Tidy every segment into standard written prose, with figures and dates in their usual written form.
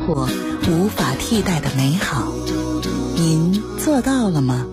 活无法替代的美好，您做到了吗？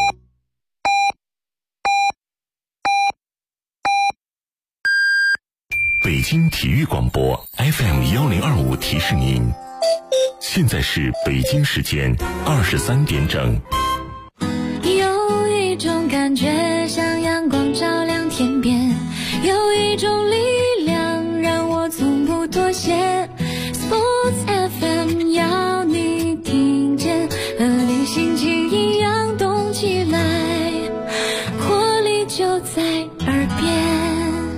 北京体育广播 FM1025提示您，现在是北京时间23点整。 有一种感觉像阳光照亮天边，有一种力量让我从不妥协。 Sports FM 要你听见，和你心情一样动起来，活力就在耳边。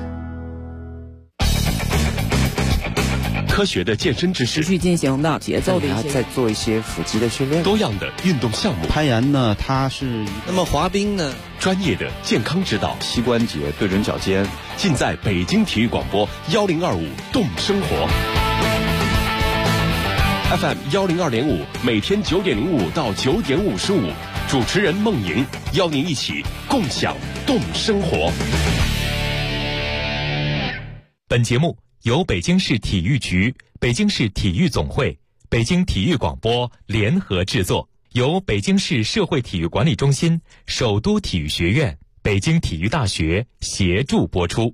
科学的健身知识， 持续进行的节奏的在做一些腹肌的训练， 多样的运动项目。 攀岩呢，它是那么滑冰呢？ 专业的健康指导， 膝关节对准脚尖， 尽在北京体育广播1025动生活 FM 102.5，每天9点05到9点55，主持人孟莹邀您一起共享动生活。 本节目由北京市体育局、北京市体育总会、北京体育广播联合制作，由北京市社会体育管理中心、首都体育学院、北京体育大学协助播出。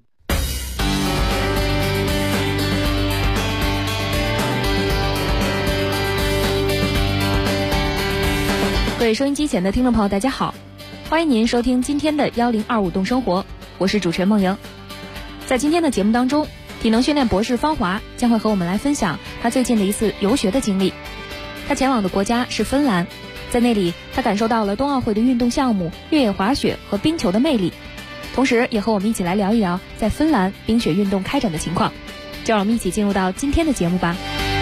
各位收音机前的听众朋友，大家好，欢迎您收听今天的1025动生活，我是主持人孟莹。在今天的节目当中，体能训练博士方华将会和我们来分享他最近的一次游学的经历。他前往的国家是芬兰，在那里他感受到了冬奥会的运动项目越野滑雪和冰球的魅力，同时也和我们一起来聊一聊在芬兰冰雪运动开展的情况。就让我们一起进入到今天的节目吧。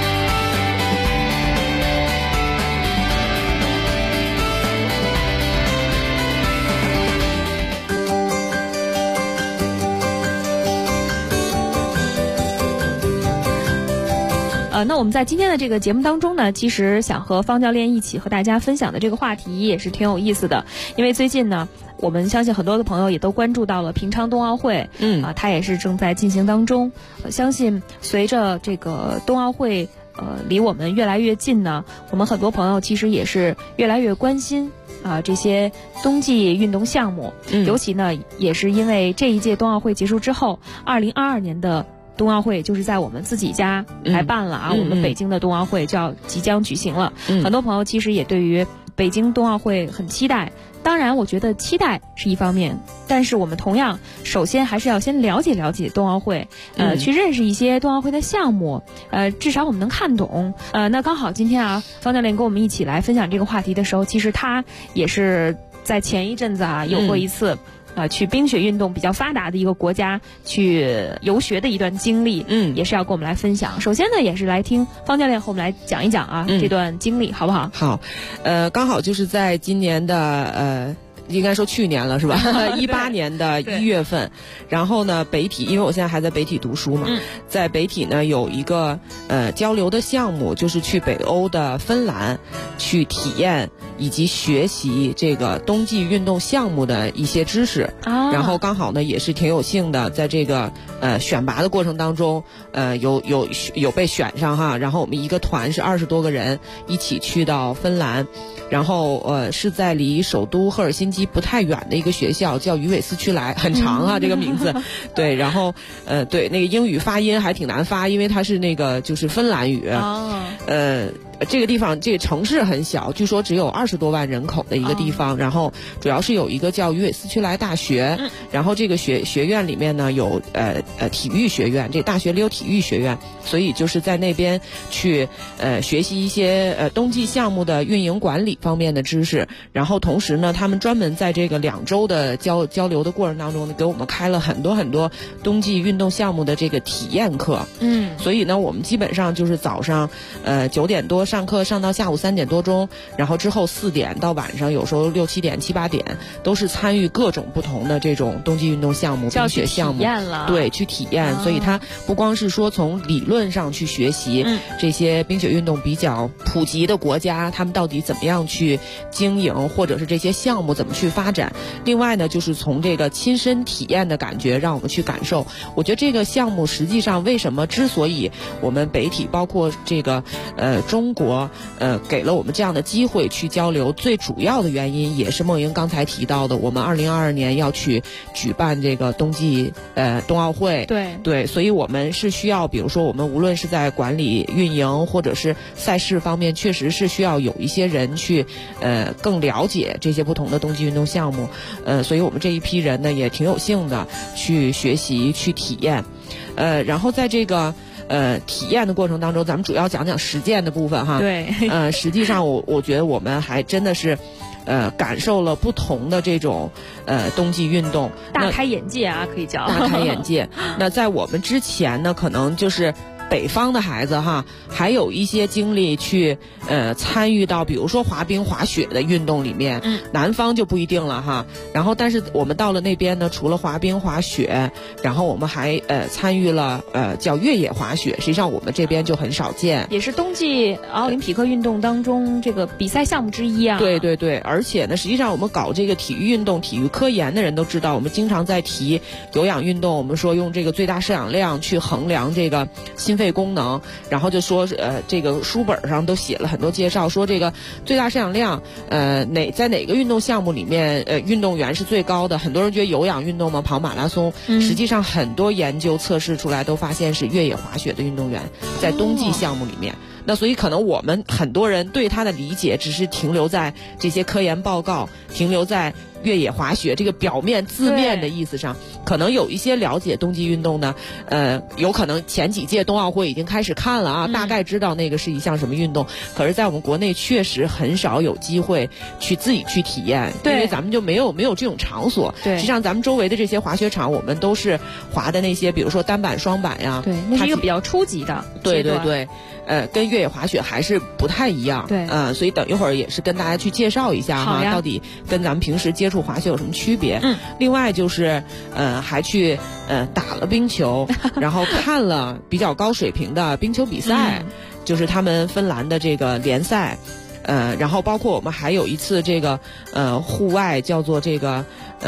那我们在今天的这个节目当中呢，其实想和方教练一起和大家分享的这个话题也是挺有意思的，因为最近呢，我们相信很多的朋友也都关注到了平昌冬奥会，它也是正在进行当中。相信随着这个冬奥会离我们越来越近呢，我们很多朋友其实也是越来越关心这些冬季运动项目，尤其呢也是因为这一届冬奥会结束之后，2022年的冬奥会就是在我们自己家来办了我们北京的冬奥会就要即将举行了，很多朋友其实也对于北京冬奥会很期待。当然我觉得期待是一方面，但是我们同样首先还是要先了解了解冬奥会，去认识一些冬奥会的项目，至少我们能看懂。那刚好今天方教练跟我们一起来分享这个话题的时候，其实他也是在前一阵子有过一次去冰雪运动比较发达的一个国家去游学的一段经历，也是要跟我们来分享。首先呢，也是来听方教练和我们来讲一讲这段经历，好不好？ 好，刚好就是在今年的应该说去年了是吧？18年的1月份，然后呢，北体，因为我现在还在北体读书嘛，在北体呢有一个交流的项目，就是去北欧的芬兰去体验以及学习这个冬季运动项目的一些知识，然后刚好呢也是挺有幸的，在这个选拔的过程当中，有被选上哈，然后我们一个团是20多个人一起去到芬兰。然后是在离首都赫尔辛基不太远的一个学校，叫鱼尾斯屈莱，很长这个名字。对，然后对，那个英语发音还挺难发，因为它是那个就是芬兰语。这个地方这个城市很小，据说只有20多万人口的一个地方，然后主要是有一个叫鱼尾斯屈莱大学，然后这个学院里面呢有体育学院，这大学里有体育学院，所以就是在那边去学习一些冬季项目的运营管理方面的知识，然后同时呢他们专门在这个2周的交流的过程当中呢，给我们开了很多冬季运动项目的这个体验课。所以呢我们基本上就是早上9点多上课上到下午3点多钟，然后之后4点到晚上，有时候6、7点、7、8点，都是参与各种不同的这种冬季运动项目、冰雪项目，对，去体验。所以它不光是说从理论上去学习这些冰雪运动比较普及的国家，他们到底怎么样去经营，或者是这些项目怎么去发展。另外呢，就是从这个亲身体验的感觉，让我们去感受。我觉得这个项目实际上为什么之所以我们北体包括这个中国给了我们这样的机会去交流，最主要的原因也是梦莹刚才提到的，我们2022年要去举办这个冬季冬奥会，对，所以我们是需要，比如说我们无论是在管理运营或者是赛事方面，确实是需要有一些人去更了解这些不同的冬季运动项目，所以我们这一批人呢也挺有幸的去学习去体验，然后在这个体验的过程当中，咱们主要讲讲实践的部分哈。 对， 实际上我觉得我们还真的是感受了不同的这种冬季运动， 大开眼界啊，可以叫大开眼界。那在我们之前呢，可能就是北方的孩子哈，还有一些精力去参与到比如说滑冰滑雪的运动里面，南方就不一定了哈。然后但是我们到了那边呢，除了滑冰滑雪，然后我们还参与了叫越野滑雪，实际上我们这边就很少见， 也是冬季奥林匹克运动当中这个比赛项目之一啊。 对对对，而且呢，实际上我们搞这个体育运动、体育科研的人都知道，我们经常在提有氧运动，我们说用这个最大摄氧量去衡量这个心肺功能，然后就说这个书本上都写了很多介绍，说这个最大摄氧量在哪个运动项目里面运动员是最高的。很多人觉得有氧运动嘛，跑马拉松，实际上很多研究测试出来都发现是越野滑雪的运动员在冬季项目里面。那所以可能我们很多人对他的理解只是停留在这些科研报告，停留在越野滑雪这个表面字面的意思上，可能有一些了解冬季运动呢，有可能前几届冬奥会已经开始看了啊，大概知道那个是一项什么运动，可是在我们国内确实很少有机会去自己去体验，因为咱们就没有这种场所。实际上咱们周围的这些滑雪场，我们都是滑的那些，比如说单板、双板呀， 对，那是一个比较初级的。 对对对。跟越野滑雪还是不太一样， 对， 所以等一会儿也是跟大家去介绍一下哈，到底跟咱们平时接触滑雪有什么区别。另外就是还去打了冰球，然后看了比较高水平的冰球比赛，就是他们芬兰的这个联赛。然后包括我们还有一次这个户外叫做这个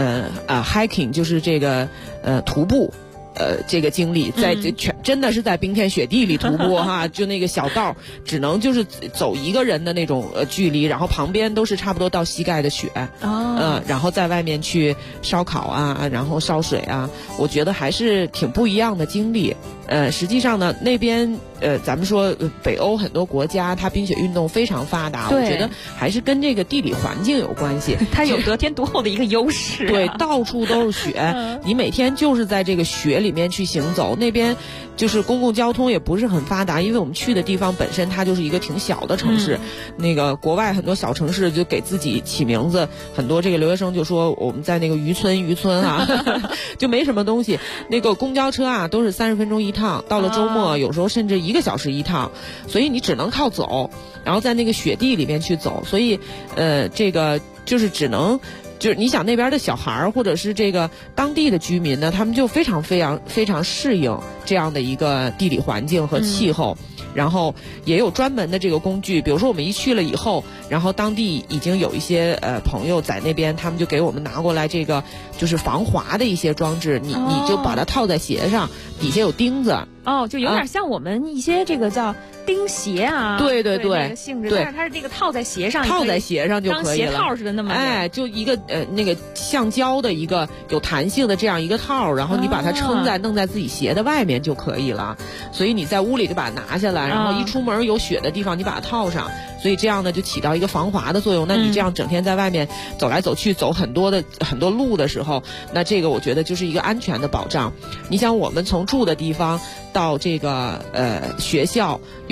hiking， 就是这个徒步。这个经历在真的是在冰天雪地里徒步哈，就那个小道只能就是走一个人的那种距离，然后旁边都是差不多到膝盖的雪，然后在外面去烧烤啊，然后烧水啊，我觉得还是挺不一样的经历。实际上呢，那边咱们说北欧很多国家，它冰雪运动非常发达，我觉得还是跟这个地理环境有关系。 它有得天独厚的一个优势， 对，到处都是雪，你每天就是在这个雪里面去行走。那边就是公共交通也不是很发达，因为我们去的地方本身它就是一个挺小的城市。那个国外很多小城市就给自己起名字，很多这个留学生就说我们在那个渔村啊，就没什么东西。那个公交车啊都是30分钟一趟，到了周末有时候甚至1个小时一趟，所以你只能靠走，然后在那个雪地里面去走，所以这个就是只能。就是你想那边的小孩儿或者是这个当地的居民呢，他们就非常适应这样的一个地理环境和气候，然后也有专门的这个工具，比如说我们一去了以后，然后当地已经有一些朋友在那边，他们就给我们拿过来这个就是防滑的一些装置，你就把它套在鞋上，底下有钉子。 就有点像我们一些这个叫钉鞋啊， 对对对， 那个性质，但是它是这个套在鞋上， 套在鞋上就可以了， 当鞋套似的那么， 就一个那个橡胶的一个有弹性的这样一个套，然后你把它弄在自己鞋的外面就可以了。所以你在屋里就把它拿下来，然后一出门有雪的地方你把它套上，所以这样呢就起到一个防滑的作用。那你这样整天在外面走来走去，走很多路的时候，那这个我觉得就是一个安全的保障。你想我们从住的地方到这个学校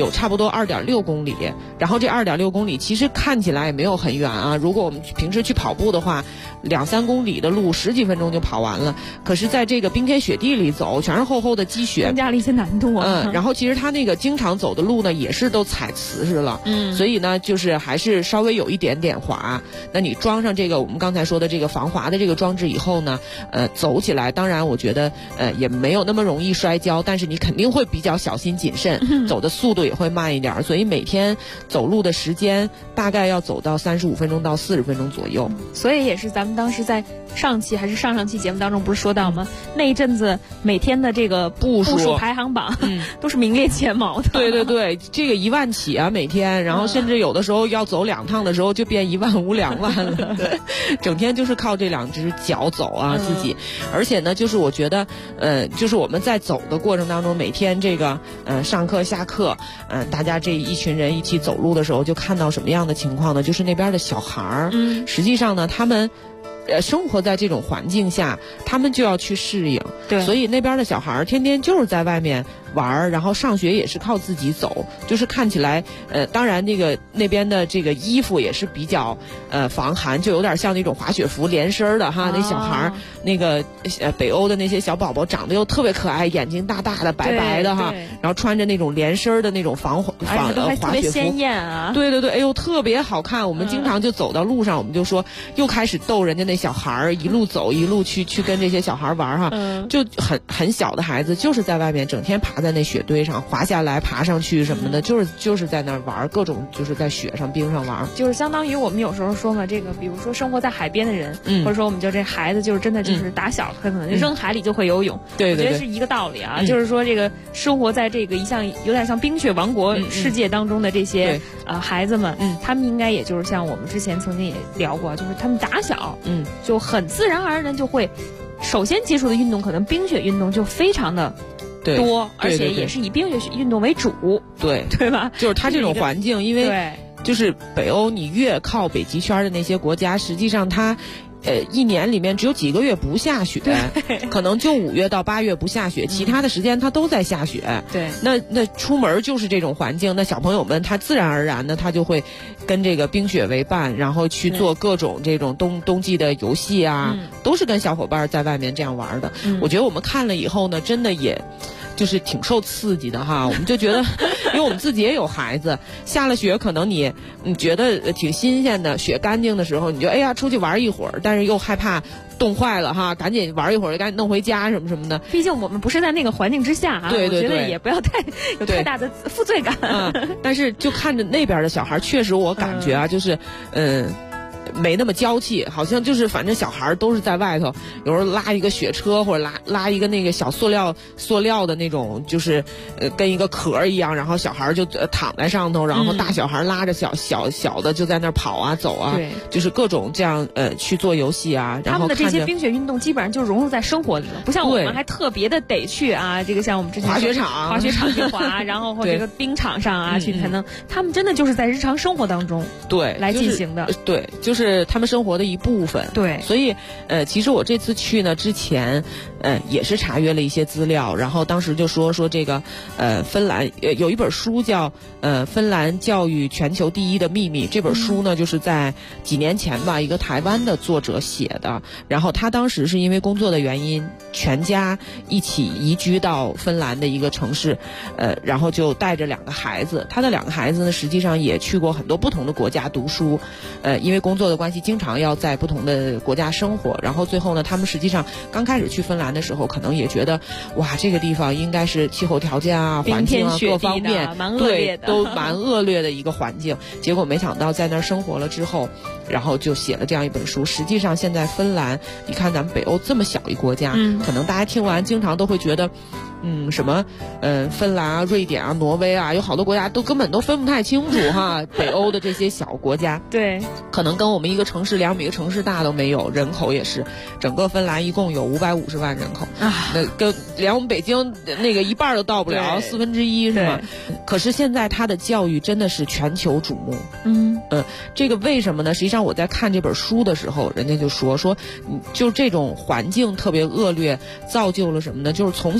有差不多2.6公里，然后这2.6公里其实看起来也没有很远啊。如果我们平时去跑步的话，2-3公里的路10几分钟就跑完了。可是在这个冰天雪地里走，全是厚厚的积雪， 增加了一些难度啊。 然后其实它那个经常走的路呢，也是都踩瓷实了，所以呢，就是还是稍微有一点点滑。那你装上这个我们刚才说的这个防滑的这个装置以后呢，走起来，当然我觉得也没有那么容易摔跤，但是你肯定会比较小心谨慎，走的速度也会慢一点，所以每天走路的时间大概要走到35分钟到40分钟左右。 所以也是咱们当时在上期还是上上期节目当中不是说到吗？那一阵子每天的这个步数排行榜，都是名列前茅的。 对对对，这个1万起啊每天，然后甚至有的时候要走2趟的时候就变15000、2万了。对，整天就是靠这2只脚走啊自己。而且呢，就是我觉得，就是我们在走的过程当中，每天这个上课下课，大家这一群人一起走路的时候，就看到什么样的情况呢？就是那边的小孩儿，实际上呢，他们生活在这种环境下，他们就要去适应。 对， 所以那边的小孩天天就是在外面玩，然后上学也是靠自己走，就是看起来当然那边的这个衣服也是比较防寒，就有点像那种滑雪服连身的哈。那小孩那个北欧的那些小宝宝长得又特别可爱，眼睛大大的白白的哈，然后穿着那种连身的那种滑雪服， 特别鲜艳啊。 对对对，哎呦特别好看。我们经常就走到路上，我们就说又开始逗人家那小孩，一路走一路去跟这些小孩玩哈，就很小的孩子就是在外面整天爬在那雪堆上，滑下来爬上去什么的，就是在那儿玩，各种就是在雪上冰上玩， 就是相当于我们有时候说嘛，这个比如说生活在海边的人，或者说我们就这孩子就是真的就是打小可能扔海里就会游泳， 对对对， 我觉得是一个道理啊，就是说这个生活在这个有点像冰雪王国世界当中的这些孩子们，他们应该也就是像我们之前曾经也聊过，就是他们打小就很自然而然就会首先接触的运动可能冰雪运动就非常的多，而且也是以冰雪运动为主，对吧？ 就是它这种环境，因为就是北欧，你越靠北极圈的那些国家，实际上它一年里面只有几个月不下雪，可能就5月到8月不下雪，其他的时间它都在下雪。 对， 那出门就是这种环境，那小朋友们他自然而然的他就会跟这个冰雪为伴，然后去做各种这种冬季的游戏啊，都是跟小伙伴在外面这样玩的。我觉得我们看了以后呢，真的也就是挺受刺激的哈。我们就觉得，因为我们自己也有孩子，下了雪可能你觉得挺新鲜的，雪干净的时候，你就哎呀出去玩一会儿，但是又害怕冻坏了哈，赶紧玩一会儿，赶紧弄回家什么什么的。 毕竟我们不是在那个环境之下啊， 对对对， 我觉得也不要有太大的负罪感。 但是就看着那边的小孩，确实我感觉啊，就是没那么娇气，好像就是反正小孩都是在外头，有时候拉一个雪车或者拉一个那个小塑料的那种，就是跟一个壳一样，然后小孩就躺在上头，然后大小孩拉着小的就在那儿跑啊走啊，就是各种这样去做游戏啊。然后他们的这些冰雪运动基本上就融入在生活里了，不像我们还特别的得去啊，这个像我们之前滑雪场去滑，然后或者这个冰场上啊去才能，他们真的就是在日常生活当中来进行的， 对，就是他们生活的一部分。 对， 所以其实我这次去呢之前也是查阅了一些资料，然后当时就说这个芬兰有一本书叫芬兰教育全球第一的秘密，这本书呢就是在几年前吧，一个台湾的作者写的，然后他当时是因为工作的原因，全家一起移居到芬兰的一个城市，然后就带着2个孩子，他的2个孩子呢实际上也去过很多不同的国家读书，因为工作的关系经常要在不同的国家生活，然后最后呢他们实际上刚开始去芬兰的时候可能也觉得哇这个地方应该是气候条件啊环境啊各方面对都蛮恶劣的一个环境，结果没想到在那儿生活了之后，然后就写了这样一本书。实际上现在芬兰你看咱们北欧这么小一国家，可能大家听完经常都会觉得什么芬兰啊瑞典啊挪威啊，有好多国家都根本都分不太清楚哈北欧的这些小国家对， 可能跟我们一个城市2比一个城市大都没有，人口也是整个芬兰一共有550万人口啊，那跟连我们北京那个一半都到不了1/4是吗？可是现在它的教育真的是全球瞩目。这个为什么呢？实际上我在看这本书的时候，人家就说就这种环境特别恶劣造就了什么呢？就是从小这些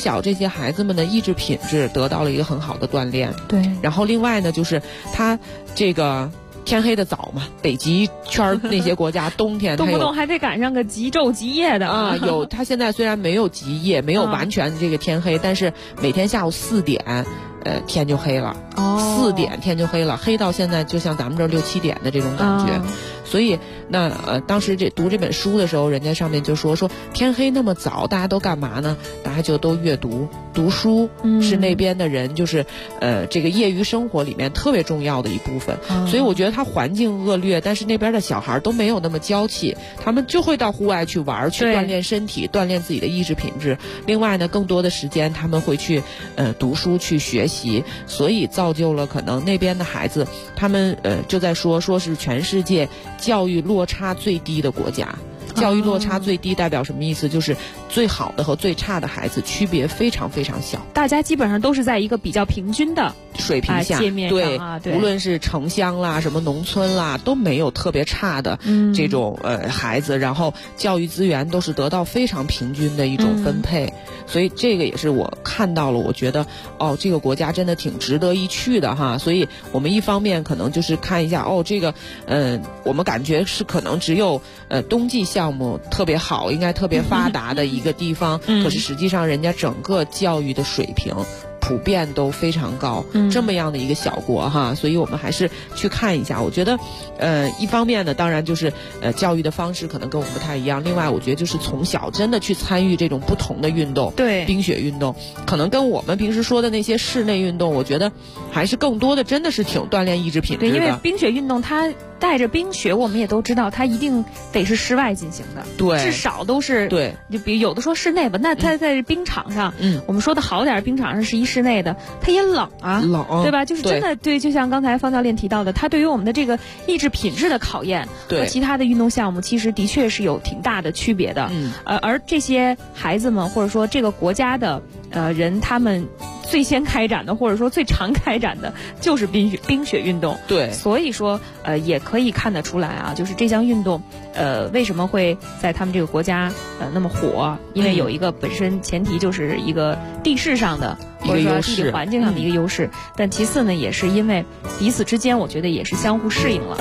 孩子们的意志品质得到了一个很好的锻炼。 对， 然后另外呢，就是他这个天黑的早嘛，北极圈那些国家冬天动不动还得赶上个极昼极夜的啊。有，他现在虽然没有极夜，没有完全这个天黑，但是每天下午4点。天就黑了，4点天就黑了，黑到现在就像咱们这6、7点的这种感觉。所以那当时读这本书的时候，人家上面就说天黑那么早，大家都干嘛呢？大家就都阅读书，是那边的人就是这个业余生活里面特别重要的一部分。所以我觉得它环境恶劣，但是那边的小孩都没有那么娇气，他们就会到户外去玩，去锻炼身体，锻炼自己的意志品质。另外呢，更多的时间他们会去读书去学习，所以造就了可能那边的孩子，他们就在说是全世界教育落差最低的国家。教育落差最低代表什么意思？就是最好的和最差的孩子区别非常非常小， 大家基本上都是在一个比较平均的水平下， 界面上对，无论是城乡啦、什么农村啦，都没有特别差的这种孩子，然后教育资源都是得到非常平均的一种分配，所以这个也是我看到了，我觉得这个国家真的挺值得一去的哈。所以我们一方面可能就是看一下这个我们感觉是可能只有冬季项目特别好，应该特别发达的一个地方，可是实际上人家整个教育的水平普遍都非常高，这么样的一个小国哈，所以我们还是去看一下。我觉得一方面呢，当然就是教育的方式可能跟我们不太一样，另外我觉得就是从小真的去参与这种不同的运动， 对， 冰雪运动可能跟我们平时说的那些室内运动，我觉得还是更多的真的是挺锻炼意志品质的。 对，因为冰雪运动它带着冰雪，我们也都知道它一定得是室外进行的， 对， 至少都是对。 就比如有的说室内吧，那它在冰场上，我们说的好点，冰场上是一室内的，它也冷啊， 冷， 对吧？就是真的对，就像刚才方教练提到的，它对于我们的这个意志品质的考验，和其他的运动项目其实的确是有挺大的区别的。而这些孩子们或者说这个国家的人，他们最先开展的，或者说最常开展的，就是冰雪运动。 对， 所以说也可以看得出来啊，就是这项运动为什么会在他们这个国家那么火？因为有一个本身前提就是一个地势上的或者说地理环境上的一个优势，但其次呢，也是因为彼此之间，我觉得也是相互适应了。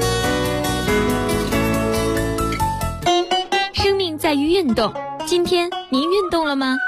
生命在于运动，今天您运动了吗？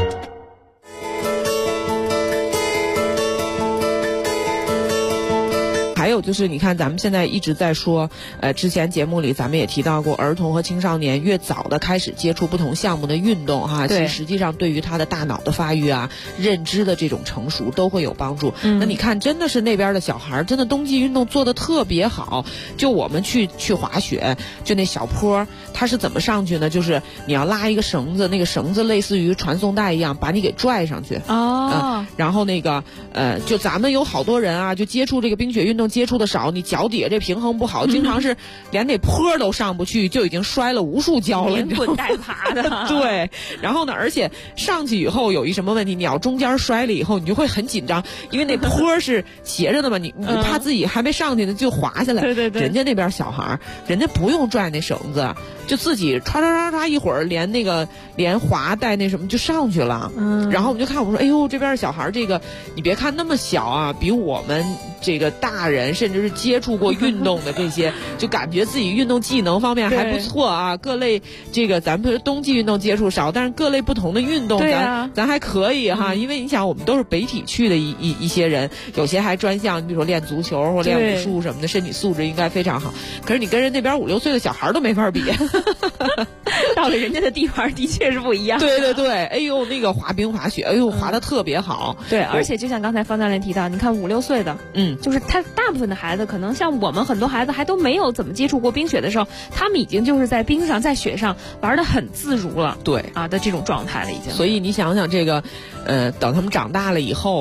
还有就是，你看咱们现在一直在说，之前节目里咱们也提到过，儿童和青少年越早的开始接触不同项目的运动哈，其实际上对于他的大脑的发育啊、认知的这种成熟都会有帮助。那你看，真的是那边的小孩真的冬季运动做得特别好。就我们去滑雪，就那小坡，它是怎么上去呢？就是你要拉一个绳子，那个绳子类似于传送带一样，把你给拽上去。然后那个就咱们有好多人啊，就接触这个冰雪运动接触的少，你脚底下这平衡不好，经常是连那坡都上不去，就已经摔了无数跤了， 连滚带爬的。 对，然后呢，而且上去以后有一什么问题，你要中间摔了以后，你就会很紧张，因为那坡是斜着的嘛，你怕自己还没上去呢就滑下来。 对。 人家那边小孩，人家不用拽那绳子，就自己唰一会儿连滑带那什么就上去了。然后我们就看，我说，哎呦，这边小孩这个，你别看那么小啊，比我们这个大人甚至是接触过运动的这些，就感觉自己运动技能方面还不错啊。各类这个咱们冬季运动接触少，但是各类不同的运动咱还可以哈。因为你想，我们都是北体去的一些人，有些还专项，比如说练足球或练武术什么的，身体素质应该非常好。可是你跟人那边5、6岁的小孩都没法比。 到了人家的地盘的确是不一样。 对，哎呦，那个滑冰滑雪，哎呦，滑得特别好。 对，而且就像刚才方教练提到，你看5、6岁的，就是他大部分的孩子，可能像我们很多孩子还都没有怎么接触过冰雪的时候，他们已经就是在冰上在雪上玩得很自如了。 对啊的这种状态了已经。 所以你想想这个，等他们长大了以后，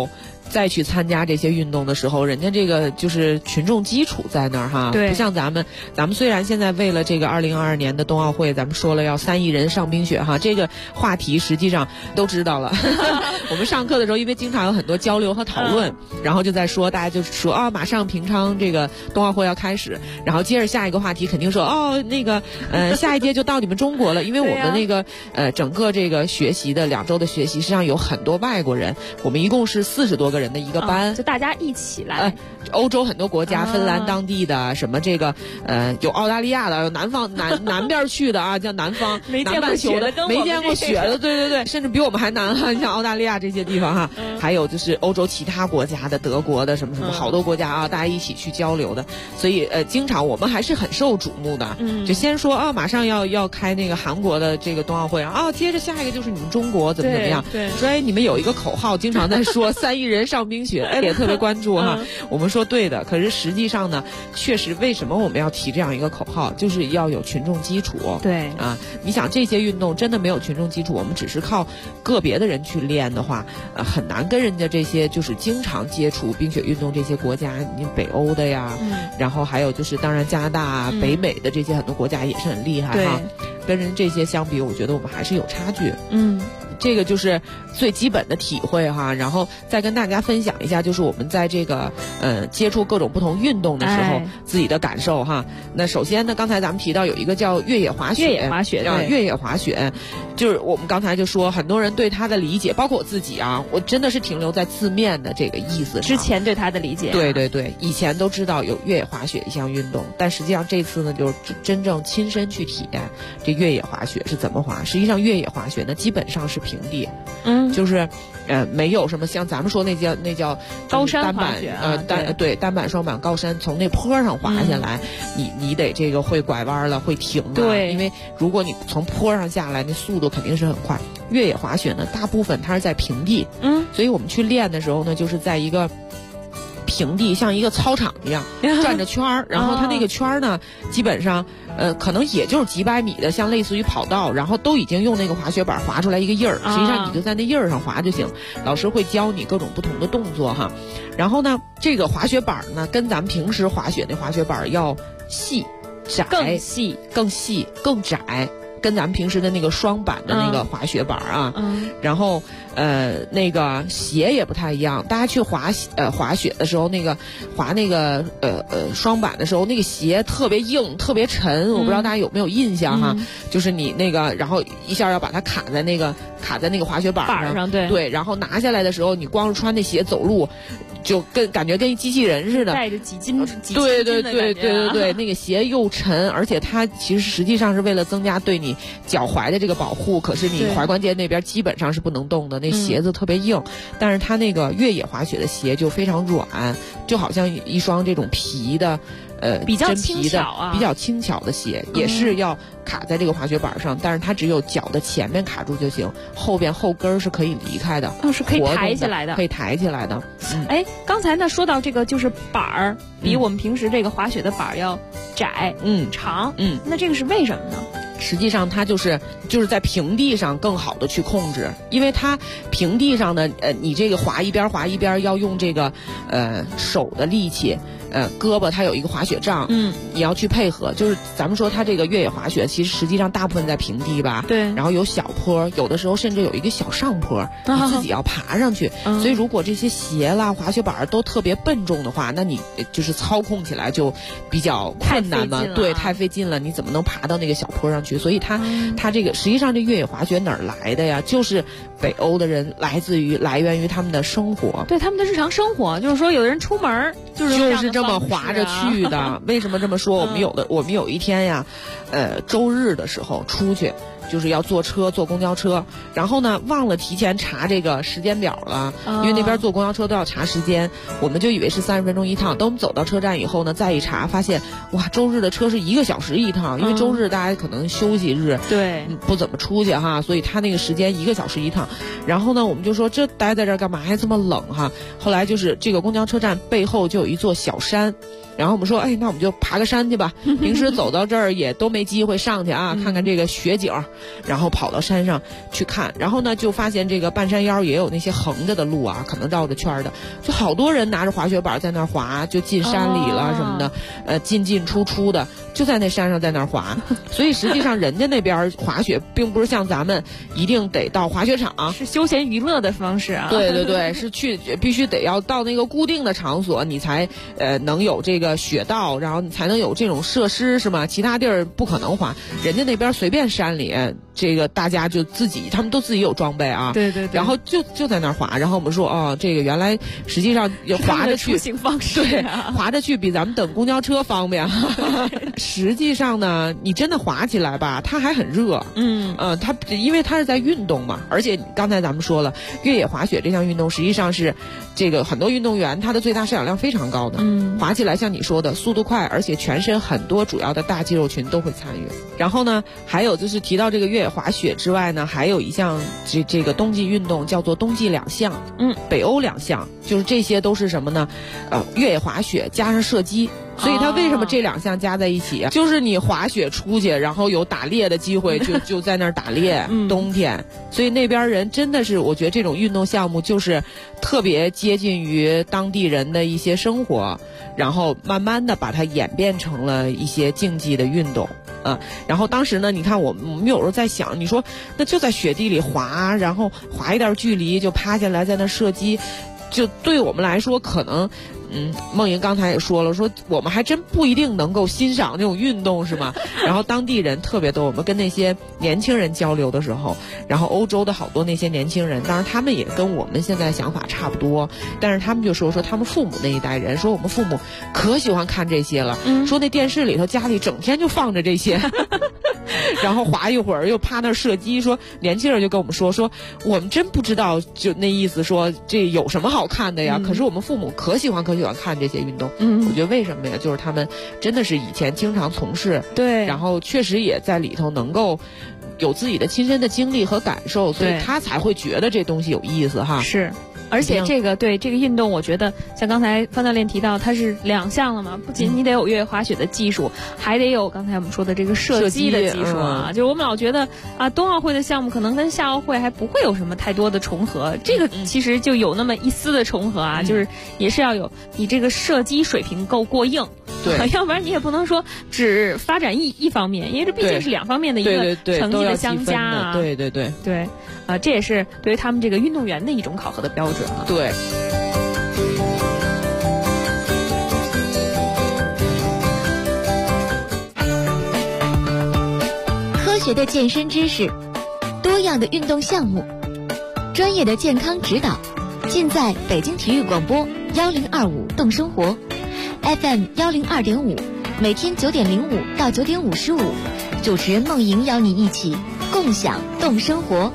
再去参加这些运动的时候，人家这个就是群众基础在那儿哈， 对， 不像咱们虽然现在为了这个2022年的冬奥会，咱们说了要3亿人上冰雪哈，这个话题实际上都知道了。我们上课的时候，因为经常有很多交流和讨论，然后就在说，大家就说啊，马上平昌这个冬奥会要开始，然后接着下一个话题肯定说哦，那个下一届就到你们中国了，因为我们那个整个这个学习的2周的学习，实际上有很多外国人，我们一共是40多个人的一个班， 就大家一起来。 欧洲很多国家，芬兰当地的什么这个有澳大利亚的，有南边去的啊，叫南方南半球的，没见过雪的，对，甚至比我们还难哈，像澳大利亚这些地方哈，还有就是欧洲其他国家的，德国的什么好多国家啊，大家一起去交流的，所以经常我们还是很受瞩目的。就先说啊，马上要开那个韩国的这个冬奥会啊，接着下一个就是你们中国怎么样？ 对， 说你们有一个口号，经常在说3亿人上冰雪，也特别关注哈。我们说对的，可是实际上呢，确实为什么我们要提这样一个口号，就是要有群众基础。 对啊，你想这些运动真的没有群众基础，我们只是靠个别的人去练的话，很难跟人家这些就是经常接触冰雪运动这些国家，你北欧的呀，然后还有就是当然加拿大、北美的这些很多国家也是很厉害哈，跟人这些相比，我觉得我们还是有差距。这个就是最基本的体会哈，然后再跟大家分享一下，就是我们在这个接触各种不同运动的时候自己的感受哈。那首先呢，刚才咱们提到有一个叫越野滑雪，越野滑雪，就是我们刚才就说很多人对它的理解，包括我自己啊，我真的是停留在字面的这个意思上。 之前对它的理解， 对，以前都知道有越野滑雪一项运动，但实际上这次呢，就是真正亲身去体验这越野滑雪是怎么滑。实际上越野滑雪呢，基本上是平地，就是没有什么像咱们说那叫高山滑雪单板双板高山，从那坡上滑下来，你得这个会拐弯了，会停了， 对， 因为如果你从坡上下来，那速度肯定是很快。越野滑雪呢，大部分它是在平地，所以我们去练的时候呢，就是在一个平地，像一个操场一样转着圈儿，然后它那个圈儿呢，基本上可能也就是几百米的，像类似于跑道，然后都已经用那个滑雪板滑出来一个印儿，实际上你就在那印儿上滑就行。老师会教你各种不同的动作哈，然后呢，这个滑雪板呢，跟咱们平时滑雪那滑雪板要细、窄、更细、更窄。跟咱们平时的那个双板的那个滑雪板啊，然后那个鞋也不太一样。大家去滑雪的时候，那个滑那个双板的时候，那个鞋特别硬，特别沉。我不知道大家有没有印象哈，就是你那个，然后一下要把它卡在那个滑雪板上，对，然后拿下来的时候，你光是穿那鞋走路，就感觉跟一机器人似的， 带着几斤的对，那个鞋又沉，而且它其实实际上是为了增加对你脚踝的这个保护，可是你踝关节那边基本上是不能动的，那鞋子特别硬。但是它那个越野滑雪的鞋就非常软，就好像一双这种皮的比较真皮的比较轻巧的鞋，也是要卡在这个滑雪板上，但是它只有脚的前面卡住就行，后跟是可以离开的， 是可以抬起来的， 可以抬起来的。 刚才呢说到这个就是板儿比我们平时这个滑雪的板儿要窄，长，那这个是为什么呢？ 实际上它就是在平地上更好的去控制，因为它平地上呢，你这个滑一边要用这个手的力气。胳膊它有一个滑雪杖，你要去配合。就是咱们说它这个越野滑雪，其实实际上大部分在平地吧， 对， 然后有小坡，有的时候甚至有一个小上坡，你自己要爬上去。所以如果这些鞋啦、滑雪板都特别笨重的话，那你就是操控起来就比较困难嘛，对，太费劲了，你怎么能爬到那个小坡上去？所以它这个实际上这越野滑雪哪儿来的呀？就是北欧的人来源于他们的生活， 对他们的日常生活，就是说有的人出门就是这么滑着去的。为什么这么说？我们有一天呀，周日的时候出去，就是要坐公交车，然后呢忘了提前查这个时间表了，因为那边坐公交车都要查时间，我们就以为是30分钟一趟。等我们走到车站以后呢，再一查发现，哇，周日的车是1个小时一趟，因为周日大家可能休息日， 对， 不怎么出去哈，所以他那个时间1个小时一趟。然后呢，我们就说这待在这儿干嘛还这么冷哈？后来就是这个公交车站背后就有一座小山。然后我们说，那我们就爬个山去吧。平时走到这儿也都没机会上去啊，看看这个雪景， 然后跑到山上去看，然后呢就发现这个半山腰也有那些横着的路啊，可能绕着圈的，就好多人拿着滑雪板在那儿滑，就进山里了什么的，进进出出的，就在那山上在那儿滑。所以实际上人家那边滑雪并不是像咱们一定得到滑雪场， 是休闲娱乐的方式啊。 对对对，是去必须得要到那个固定的场所，你才能有这个雪道，然后你才能有这种设施，是吗？其他地儿不可能滑，人家那边随便山里，这个大家就他们都自己有装备啊。 对对对。 然后就在那儿滑，然后我们说哦，这个原来实际上滑着去， 出行方式对，滑着去比咱们等公交车方便。实际上呢，你真的滑起来吧，它还很热。它因为它是在运动嘛，而且刚才咱们说了，越野滑雪这项运动实际上是这个很多运动员他的最大摄氧量非常高的。滑起来像你说的速度快，而且全身很多主要的大肌肉群都会参与。然后呢，还有就是提到这个越野滑雪之外呢，还有一项这个冬季运动叫做冬季两项。北欧两项，就是这些都是什么呢？越野滑雪加上射击。所以它为什么这两项加在一起啊？就是你滑雪出去，然后有打猎的机会，就在那儿打猎。冬天，所以那边人真的是，我觉得这种运动项目就是特别接近于当地人的一些生活，然后慢慢的把它演变成了一些竞技的运动。然后当时呢，你看我们有时候在想，你说那就在雪地里滑，然后滑一点距离就趴下来在那射击，就对我们来说可能。梦莹刚才也说了，说我们还真不一定能够欣赏这种运动，是吗？然后当地人特别多，我们跟那些年轻人交流的时候，然后欧洲的好多那些年轻人，当然他们也跟我们现在想法差不多，但是他们就说他们父母那一代人，说我们父母可喜欢看这些了，说那电视里头家里整天就放着这些。然后滑一会儿又趴那儿射击，说年轻人就跟我们说我们真不知道，就那意思说这有什么好看的呀？可是我们父母可喜欢看这些运动。我觉得为什么呀？就是他们真的是以前经常从事， 对， 然后确实也在里头能够有自己的亲身的经历和感受，所以他才会觉得这东西有意思哈。 是。而且这个运动，我觉得像刚才方教练提到，它是两项了嘛，不仅你得有越野滑雪的技术，还得有刚才我们说的这个射击的技术啊。就是我们老觉得啊，冬奥会的项目可能跟夏奥会还不会有什么太多的重合，这个其实就有那么一丝的重合啊，就是也是要有你这个射击水平够过硬。对，要不然你也不能说只发展一方面，因为这毕竟是两方面的一个成绩的相加啊。 对对对对，这也是对于他们这个运动员的一种考核的标准啊。 对。 科学的健身知识，多样的运动项目，专业的健康指导，尽在北京体育广播1025动生活。FM 102.5，每天9:05到9:55，主持人梦莹邀你一起共享动生活。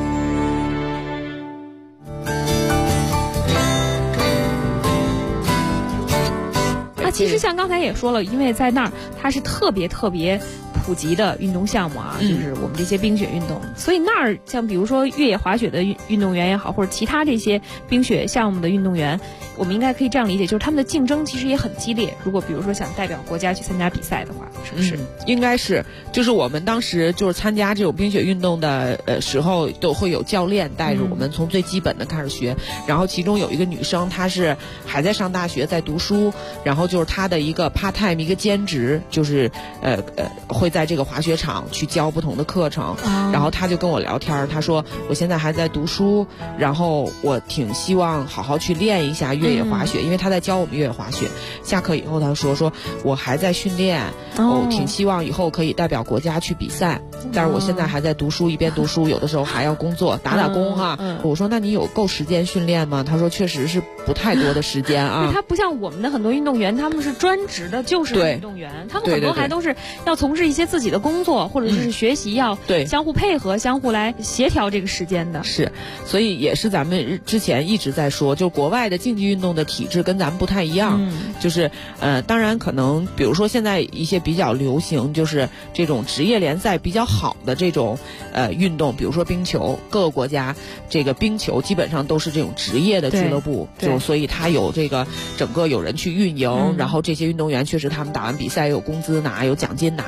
其实像刚才也说了，因为在那儿它是特别普及的运动项目啊，就是我们这些冰雪运动，所以那儿像比如说越野滑雪的运动员也好，或者其他这些冰雪项目的运动员，我们应该可以这样理解，就是他们的竞争其实也很激烈。如果比如说想代表国家去参加比赛的话，是不是？ 应该是，就是我们当时就是参加这种冰雪运动的时候，都会有教练带着我们从最基本的开始学。然后其中有一个女生，她是还在上大学，在读书，然后就是她的一个 part time 一个兼职，就是会在这个滑雪场去教不同的课程。然后她就跟我聊天，她说我现在还在读书，然后我挺希望好好去练一下越野滑雪，因为她在教我们越野滑雪。下课以后她说我还在训练，我挺希望以后可以代表国家去比赛，但是我现在还在读书，一边读书有的时候还要工作，打工哈。我说那你有够时间训练吗？她说确实是不太多的时间啊。 他不像我们的很多运动员，他们是专职的，就是运动员，他们很多还都是要从事一些自己的工作，或者是学习，要相互配合，相互来协调这个时间的。 是，所以也是咱们之前一直在说，就国外的竞技运动的体制跟咱们不太一样。就是当然可能比如说现在一些比较流行，就是这种职业联赛比较好的这种运动，比如说冰球，各个国家这个冰球基本上都是这种职业的俱乐部，就所以它有这个整个有人去运营，然后这些运动员确实他们打完比赛有工资拿，有奖金拿这些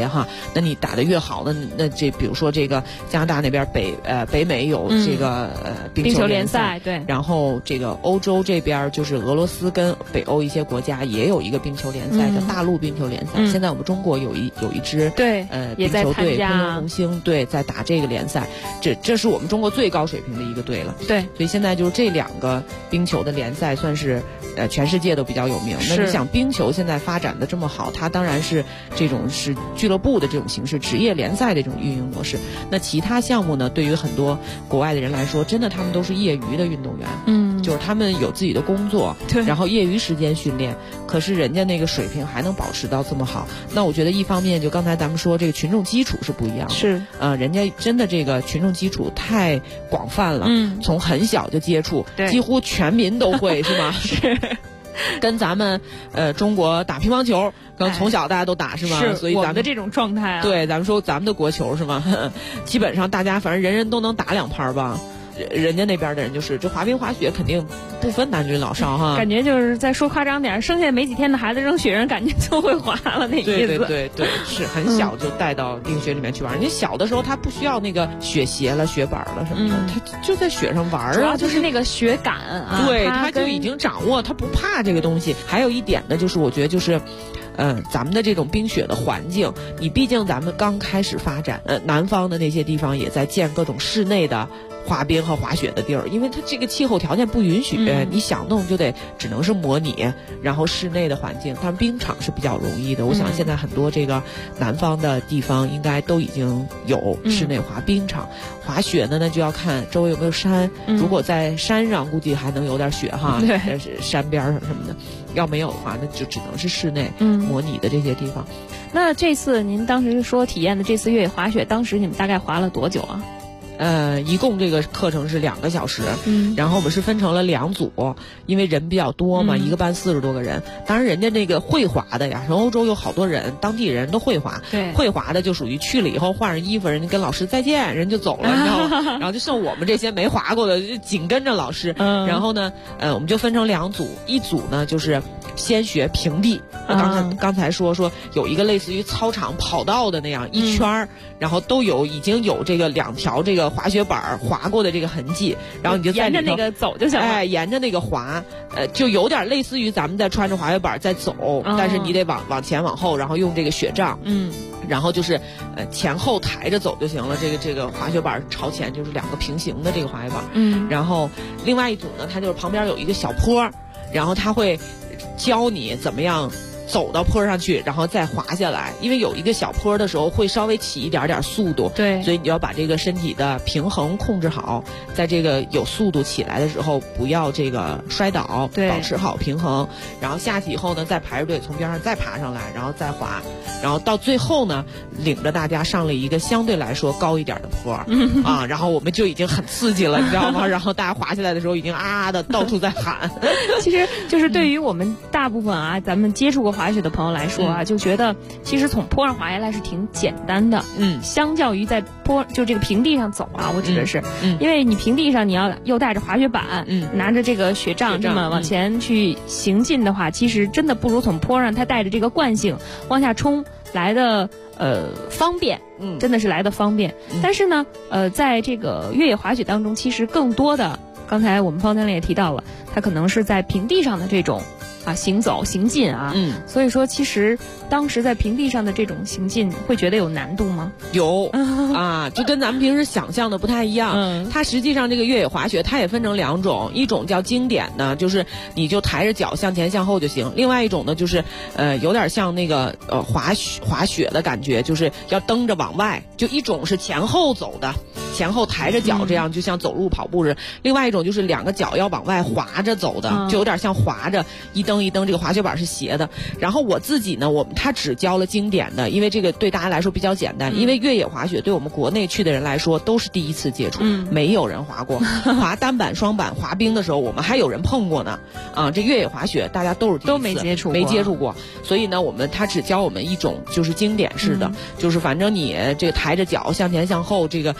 别哈。那你打得越好的，那这比如说这个加拿大那边北美有这个冰球联赛， 对， 然后这个欧洲这边就是俄罗斯跟北欧一些国家也有一个冰球联赛，叫大陆冰球联赛。现在我们中国有一支对冰球队昆仑红星队在打这个联赛，这是我们中国最高水平的一个队了。 对， 所以现在就是这2个冰球的联赛算是全世界都比较有名。那你想冰球现在发展的这么好，它当然是这种是俱乐部的这种形式，职业联赛的这种运营模式。那其他项目呢，对于很多国外的人来说，真的他们都是业余的运动员，就是他们有自己的工作，然后业余时间训练，可是人家那个水平还能保持到这么好。那我觉得一方面就刚才咱们说这个群众基础是不一样的， 是人家真的这个群众基础太广泛了，从很小就接触，几乎全民都会是吗？ 是。 跟咱们中国打乒乓球，可能从小大家都打是吗？ 是， 所以咱们的这种状态啊， 对，咱们说咱们的国球是吗？基本上大家反正人人都能打2拍吧。人家那边的人就是这滑冰滑雪肯定不分男女老少哈， 感觉就是再说夸张点，生下没几天的孩子扔雪上，感觉就会滑了那意思。 对，是很小就带到冰雪里面去玩。你小的时候他不需要那个雪鞋了、雪板了什么的，他就在雪上玩啊。 主要就是那个雪感啊， 对，他就已经掌握，他不怕这个东西。还有一点呢，就是我觉得就是。咱们的这种冰雪的环境，你毕竟咱们刚开始发展，南方的那些地方也在建各种室内的滑冰和滑雪的地儿，因为它这个气候条件不允许，你想弄就得只能是模拟，然后室内的环境，但冰场是比较容易的。我想现在很多这个南方的地方应该都已经有室内滑冰场。滑雪呢，那就要看周围有没有山，如果在山上估计还能有点雪哈，山边什么的。要没有的话，那就只能是室内模拟的这些地方。 那这次您当时说体验的这次越野滑雪，当时你们大概滑了多久啊？ 一共这个课程是2个小时，然后我们是分成了2组，因为人比较多嘛，一个班40多个人。当然人家那个会滑的呀，欧洲有好多人，当地人都会滑， 对， 会滑的就属于去了以后换上衣服，人家跟老师再见，人就走了，你知道吗？然后就剩我们这些没滑过的，就紧跟着老师。然后呢，我们就分成2组，一组呢就是先学平地，我刚才说有一个类似于操场跑道的那样一圈，然后已经有这个2条这个滑雪板滑过的这个痕迹，然后你就在沿着那个走就行了。 沿着那个滑，就有点类似于咱们在穿着滑雪板在走，但是你得往前往后，然后用这个雪杖，然后就是前后抬着走就行了。这个滑雪板朝前就是2个平行的这个滑雪板，然后另外一组呢，它就是旁边有一个小坡，然后它会教你怎么样走到坡上去，然后再滑下来。因为有一个小坡的时候会稍微起一点速度， 对， 所以你要把这个身体的平衡控制好，在这个有速度起来的时候不要这个摔倒， 对， 保持好平衡。然后下去以后呢，再排着队从边上再爬上来，然后再滑，然后到最后呢，领着大家上了一个相对来说高一点的坡，然后我们就已经很刺激了，你知道吗？然后大家滑下来的时候已经啊的到处在喊。 其实就是对于我们大部分咱们接触过滑雪的朋友来说就觉得其实从坡上滑下来是挺简单的，相较于在就这个平地上走我指的是，因为你平地上你要又带着滑雪板，拿着这个雪杖这么往前去行进的话，其实真的不如从坡上它带着这个惯性往下冲来的方便，真的是来的方便。但是呢，在这个越野滑雪当中，其实更多的，刚才我们方教练也提到了，它可能是在平地上的这种行走行进所以说其实当时在平地上的这种行进会觉得有难度吗？ 有就跟咱们平时想象的不太一样。它实际上这个越野滑雪它也分成2种，一种叫经典的，就是你就抬着脚向前向后就行；另外一种呢，就是有点像那个滑雪的感觉，就是要蹬着往外。就一种是前后走的，前后抬着脚，这样就像走路跑步似的；另外一种就是2个脚要往外滑着走的，就有点像滑着一蹬一蹬，这个滑雪板是斜的。然后我自己呢，他只教了经典的，因为这个对大家来说比较简单。因为越野滑雪对我们国内去的人来说都是第一次接触，没有人滑过。滑单板、双板、滑冰的时候，我们还有人碰过呢。这越野滑雪大家都是第一次， 都没接触过。 所以呢，他只教我们一种就是经典式的，就是反正你这个抬着脚向前向后，这个只是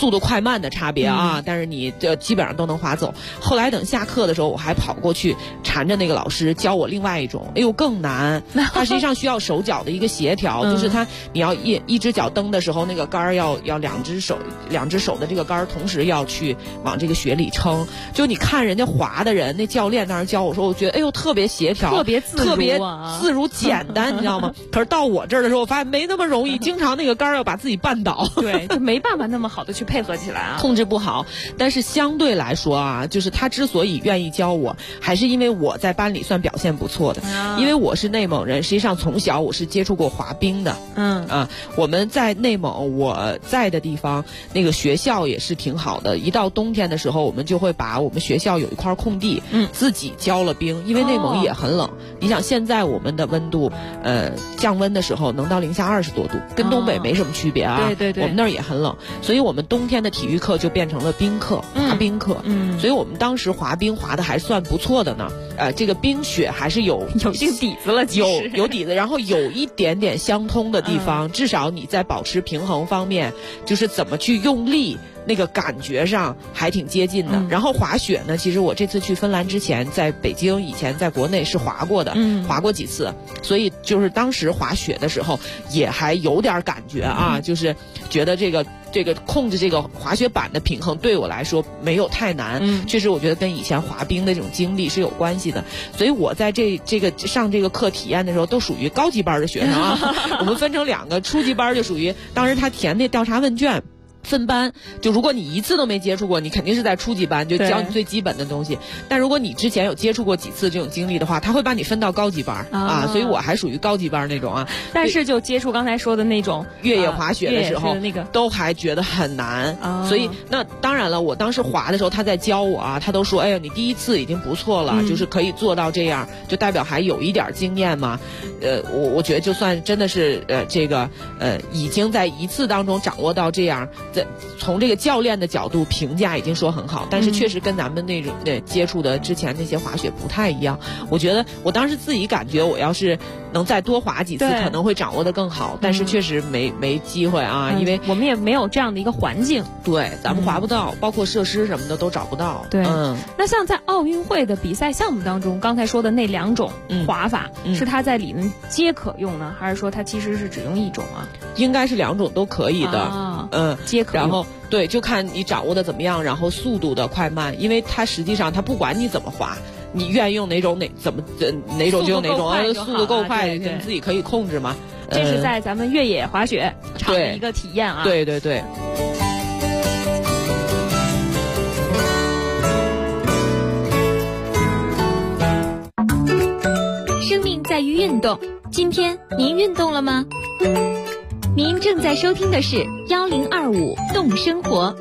速度快慢的差别啊，但是你基本上都能滑走。后来等下课的时候，我还跑过去缠着那个老师教我另外一种，哎呦更难，它实际上需要手脚的一个协调，就是你要一只脚蹬的时候，那个杆儿要两只手的这个杆儿同时要去往这个雪里撑。就你看人家滑的人，那教练当时教我说，我觉得哎呦特别协调， 特别自如简单，你知道吗？可是到我这儿的时候，我发现没那么容易，经常那个杆儿要把自己绊倒， 对，就没办法那么好的去配合起来啊， 控制不好。但是相对来说啊，就是他之所以愿意教我，还是因为我在班里算表现不错的，因为我是内蒙人，实际上从小我是接触过滑冰的，我们在内蒙我在的地方，那个学校也是挺好的。一到冬天的时候，我们就会把我们学校有一块空地，自己浇了冰，因为内蒙也很冷。你想现在我们的温度，降温的时候能到零下20多度，跟东北没什么区别啊。 对对对， 我们那儿也很冷，所以我们冬天的体育课就变成了冰课，滑冰课。所以我们当时滑冰滑的还算不错的呢。这个冰雪还是有这个底子了， 有底子，然后有一点点相通的地方，至少你在保持平衡方面，就是怎么去用力，那个感觉上还挺接近的。然后滑雪呢，其实我这次去芬兰之前，在北京以前在国内是滑过的，滑过几次，所以就是当时滑雪的时候也还有点感觉啊，就是觉得这个控制这个滑雪板的平衡对我来说没有太难，确实我觉得跟以前滑冰的这种经历是有关系的。所以我在这个上这个课体验的时候，都属于高级班的学生啊。我们分成2个，初级班就属于当时他填那调查问卷。分班，就如果你一次都没接触过，你肯定是在初级班，就教你最基本的东西。但如果你之前有接触过几次这种经历的话，他会把你分到高级班啊，所以我还属于高级班那种啊。 但是就接触刚才说的那种越野滑雪的时候，都还觉得很难。所以那当然了，我当时滑的时候他在教我啊，他都说，哎呀，你第一次已经不错了，就是可以做到这样，就代表还有一点经验嘛。我觉得就算真的是已经在一次当中掌握到这样。从这个教练的角度评价已经说很好，但是确实跟咱们那种接触的之前那些滑雪不太一样。我觉得我当时自己感觉，我要是能再多滑几次，可能会掌握得更好。但是确实没机会啊，因为我们也没有这样的一个环境。 对，咱们滑不到，包括设施什么的都找不到。 对，那像在奥运会的比赛项目当中，刚才说的那2种滑法，是它在里面皆可用呢，还是说它其实是只用一种啊？ 应该是2种都可以的， 皆可用。 然后对，就看你掌握的怎么样，然后速度的快慢，因为它实际上它不管你怎么滑，你愿意用哪种哪种就用哪种，速度够快，你自己可以控制嘛。 这是在咱们越野滑雪场的一个体验啊。 对对对。 生命在于运动，今天您运动了吗？您正在收听的是1025动生活。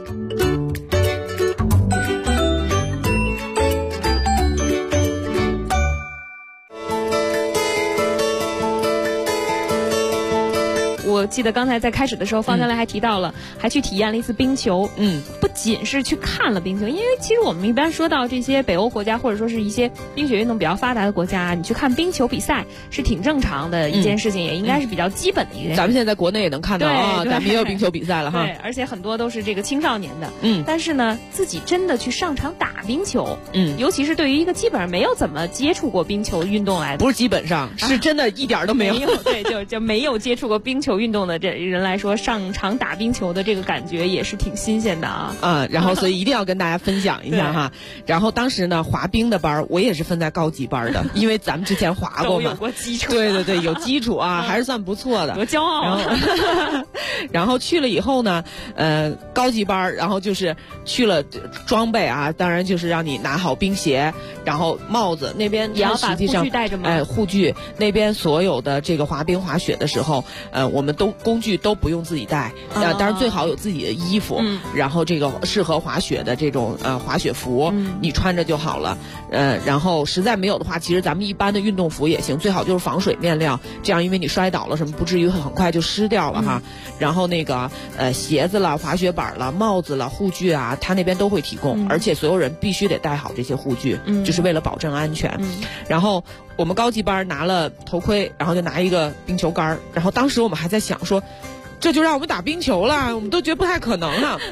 我记得刚才在开始的时候，方教练还提到了，还去体验了一次冰球。不仅是去看了冰球，因为其实我们一般说到这些北欧国家，或者说是一些冰雪运动比较发达的国家，你去看冰球比赛是挺正常的一件事情，也应该是比较基本的一件事情。 咱们现在在国内也能看到啊，咱们也有冰球比赛了哈。 对，而且很多都是这个青少年的。但是呢，自己真的去上场打冰球，尤其是对于一个基本上没有怎么接触过冰球运动来的， 不是基本上，是真的一点都没有。 对，就没有接触过冰球运动的这人来说，上场打冰球的这个感觉也是挺新鲜的啊。 然后所以一定要跟大家分享一下哈。然后当时呢，滑冰的班我也是分在高级班的，因为咱们之前滑过嘛， 有过基础。 对对对，有基础啊，还是算不错的， 多骄傲啊。 然后去了以后呢，高级班，然后就是去了装备啊，当然就是让你拿好冰鞋，然后帽子那边也要把护具带着吗？ 护具那边所有的这个滑冰滑雪的时候，我们工具都不用自己带，当然最好有自己的衣服，然后这个适合滑雪的这种滑雪服，你穿着就好了。然后实在没有的话，其实咱们一般的运动服也行，最好就是防水面料，这样因为你摔倒了什么不至于很快就湿掉了哈。然后那个鞋子了、滑雪板了、帽子了、护具啊，他那边都会提供，而且所有人必须得戴好这些护具，就是为了保证安全。然后我们高级班拿了头盔，然后就拿一个冰球杆，然后当时我们还在想说，这就让我们打冰球了，我们都觉得不太可能了。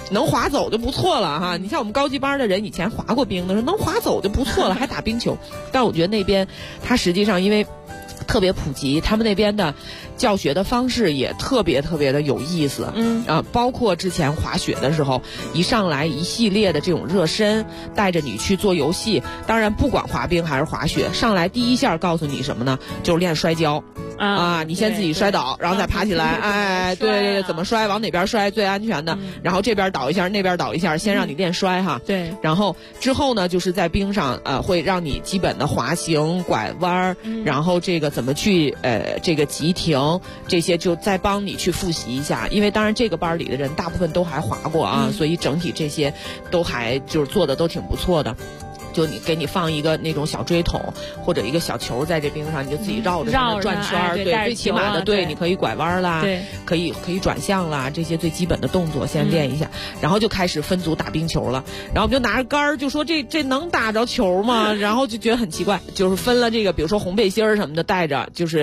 能滑走就不错了哈。你像我们高级班的人以前滑过冰的，说能滑走就不错了，还打冰球。但我觉得那边它实际上因为特别普及，他们那边的教学的方式也特别的有意思。包括之前滑雪的时候，一上来一系列的这种热身，带着你去做游戏。当然不管滑冰还是滑雪，上来第一下告诉你什么呢？就是练摔跤。你先自己摔倒，然后再爬起来。对，怎么摔，往哪边摔最安全的，然后这边倒一下，那边倒一下，先让你练摔哈。 对。 然后之后呢，就是在冰上会让你基本的滑行、拐弯，然后这个怎么去这个急停，这些就再帮你去复习一下。因为当然这个班里的人大部分都还滑过啊，所以整体这些都还就是做的都挺不错的。就给你放一个那种小锥桶或者一个小球在这冰上，你就自己绕着它转圈。对，最起码的对，你可以拐弯啦， 对， 可以转向啦，这些最基本的动作先练一下，然后就开始分组打冰球了。然后我们就拿着杆儿就说这能打着球吗？然后就觉得很奇怪，就是分了这个比如说红背心儿什么的带着，就是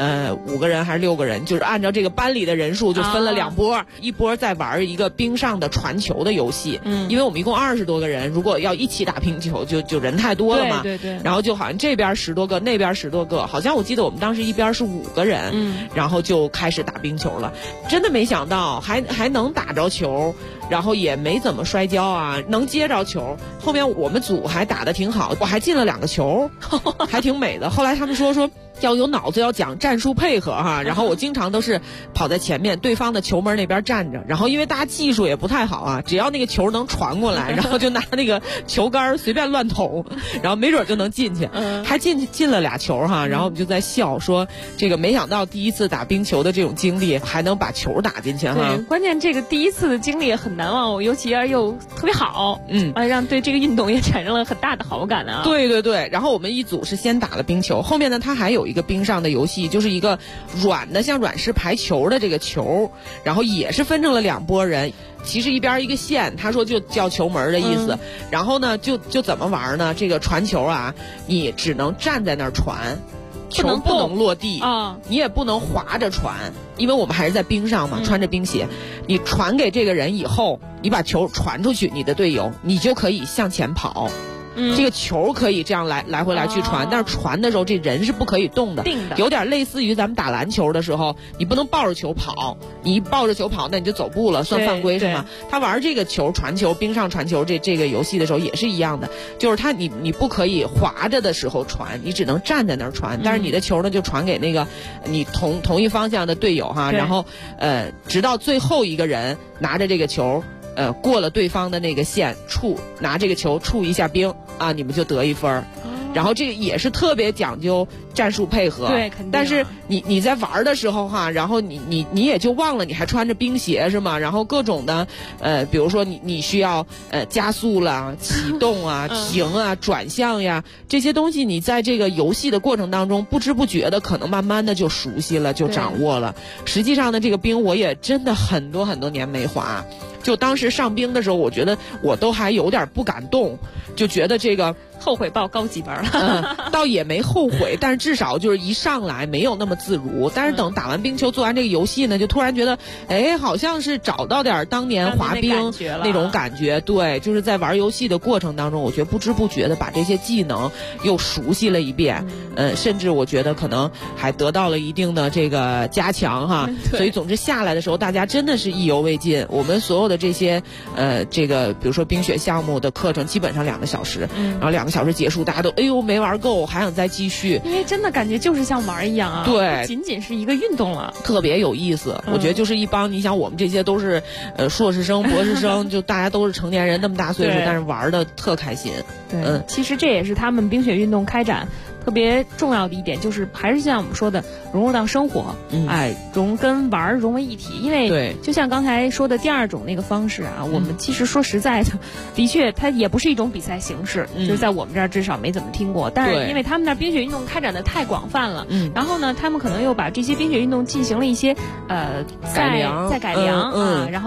5个人还是6个人，就是按照这个班里的人数就分了2波，一波再玩一个冰上的传球的游戏。因为我们一共20多个人，如果要一起打冰球就人太多了嘛， 对， 然后就好像这边10多个，那边10多个，好像我记得我们当时一边是5个人，然后就开始打冰球了。真的没想到还能打着球，然后也没怎么摔跤啊，能接着球。后面我们组还打得挺好，我还进了2个球，还挺美的。后来他们说要有脑子，要讲战术配合哈。然后我经常都是跑在前面，对方的球门那边站着。然后因为大家技术也不太好啊，只要那个球能传过来，然后就拿那个球杆随便乱捅，然后没准就能进去。还进了2球哈。然后我们就在笑说，这个没想到第一次打冰球的这种经历还能把球打进去哈。 对，关键这个第一次的经历也很难忘，尤其又特别好，让对这个运动也产生了很大的好感啊。 对。然后我们一组是先打了冰球，后面呢他还有一个冰上的游戏，就是一个软的像软式排球的这个球，然后也是分成了2拨人，其实一边一个线，他说就叫球门的意思。然后呢就怎么玩呢？这个传球啊，你只能站在那儿传，球不能落地啊，你也不能滑着传，因为我们还是在冰上嘛，穿着冰鞋。你传给这个人以后，你把球传出去，你的队友你就可以向前跑。这个球可以这样来回来去传，但是传的时候这人是不可以动的，有点类似于咱们打篮球的时候，你不能抱着球跑，你一抱着球跑那你就走步了，算犯规是吗？他玩这个球传球，冰上传球这个游戏的时候也是一样的，就是你不可以滑着的时候传，你只能站在那儿传，但是你的球呢就传给那个你同一方向的队友哈，然后直到最后一个人拿着这个球过了对方的那个线，拿这个球触一下冰啊，你们就得1分。然后这个也是特别讲究战术配合， 对，肯定。 但是你在玩的时候哈，然后你也就忘了你还穿着冰鞋是吗？然后各种的比如说你需要加速啦、启动啊、停啊、转向呀，这些东西你在这个游戏的过程当中不知不觉的可能慢慢的就熟悉了，就掌握了。实际上呢，这个冰我也真的很多年没滑。就当时上冰的时候，我觉得我都还有点不敢动，就觉得这个后悔报高级班了。 倒也没后悔，但是至少就是一上来没有那么自如。但是等打完冰球做完这个游戏呢，就突然觉得，好像是找到点当年滑冰那种感觉。对，就是在玩游戏的过程当中，我觉得不知不觉的把这些技能又熟悉了一遍。甚至我觉得可能还得到了一定的这个加强哈。所以总之下来的时候，大家真的是意犹未尽。我们所有的这些这个比如说冰雪项目的课程基本上2个小时，然后2个小时结束，大家都没玩够，还想再继续， 因为真的感觉就是像玩一样啊， 对， 不仅仅是一个运动了， 特别有意思。我觉得就是一帮你想我们这些都是硕士生、博士生，就大家都是成年人那么大岁数，但是玩的特开心。 对，其实这也是他们冰雪运动开展特别重要的一点，就是还是像我们说的融入到生活，跟玩融为一体。因为就像刚才说的第2种那个方式啊，我们其实说实在的，的确它也不是一种比赛形式，就是在我们这儿至少没怎么听过。但是因为他们那冰雪运动开展的太广泛了，然后呢，他们可能又把这些冰雪运动进行了一些再改良啊，然后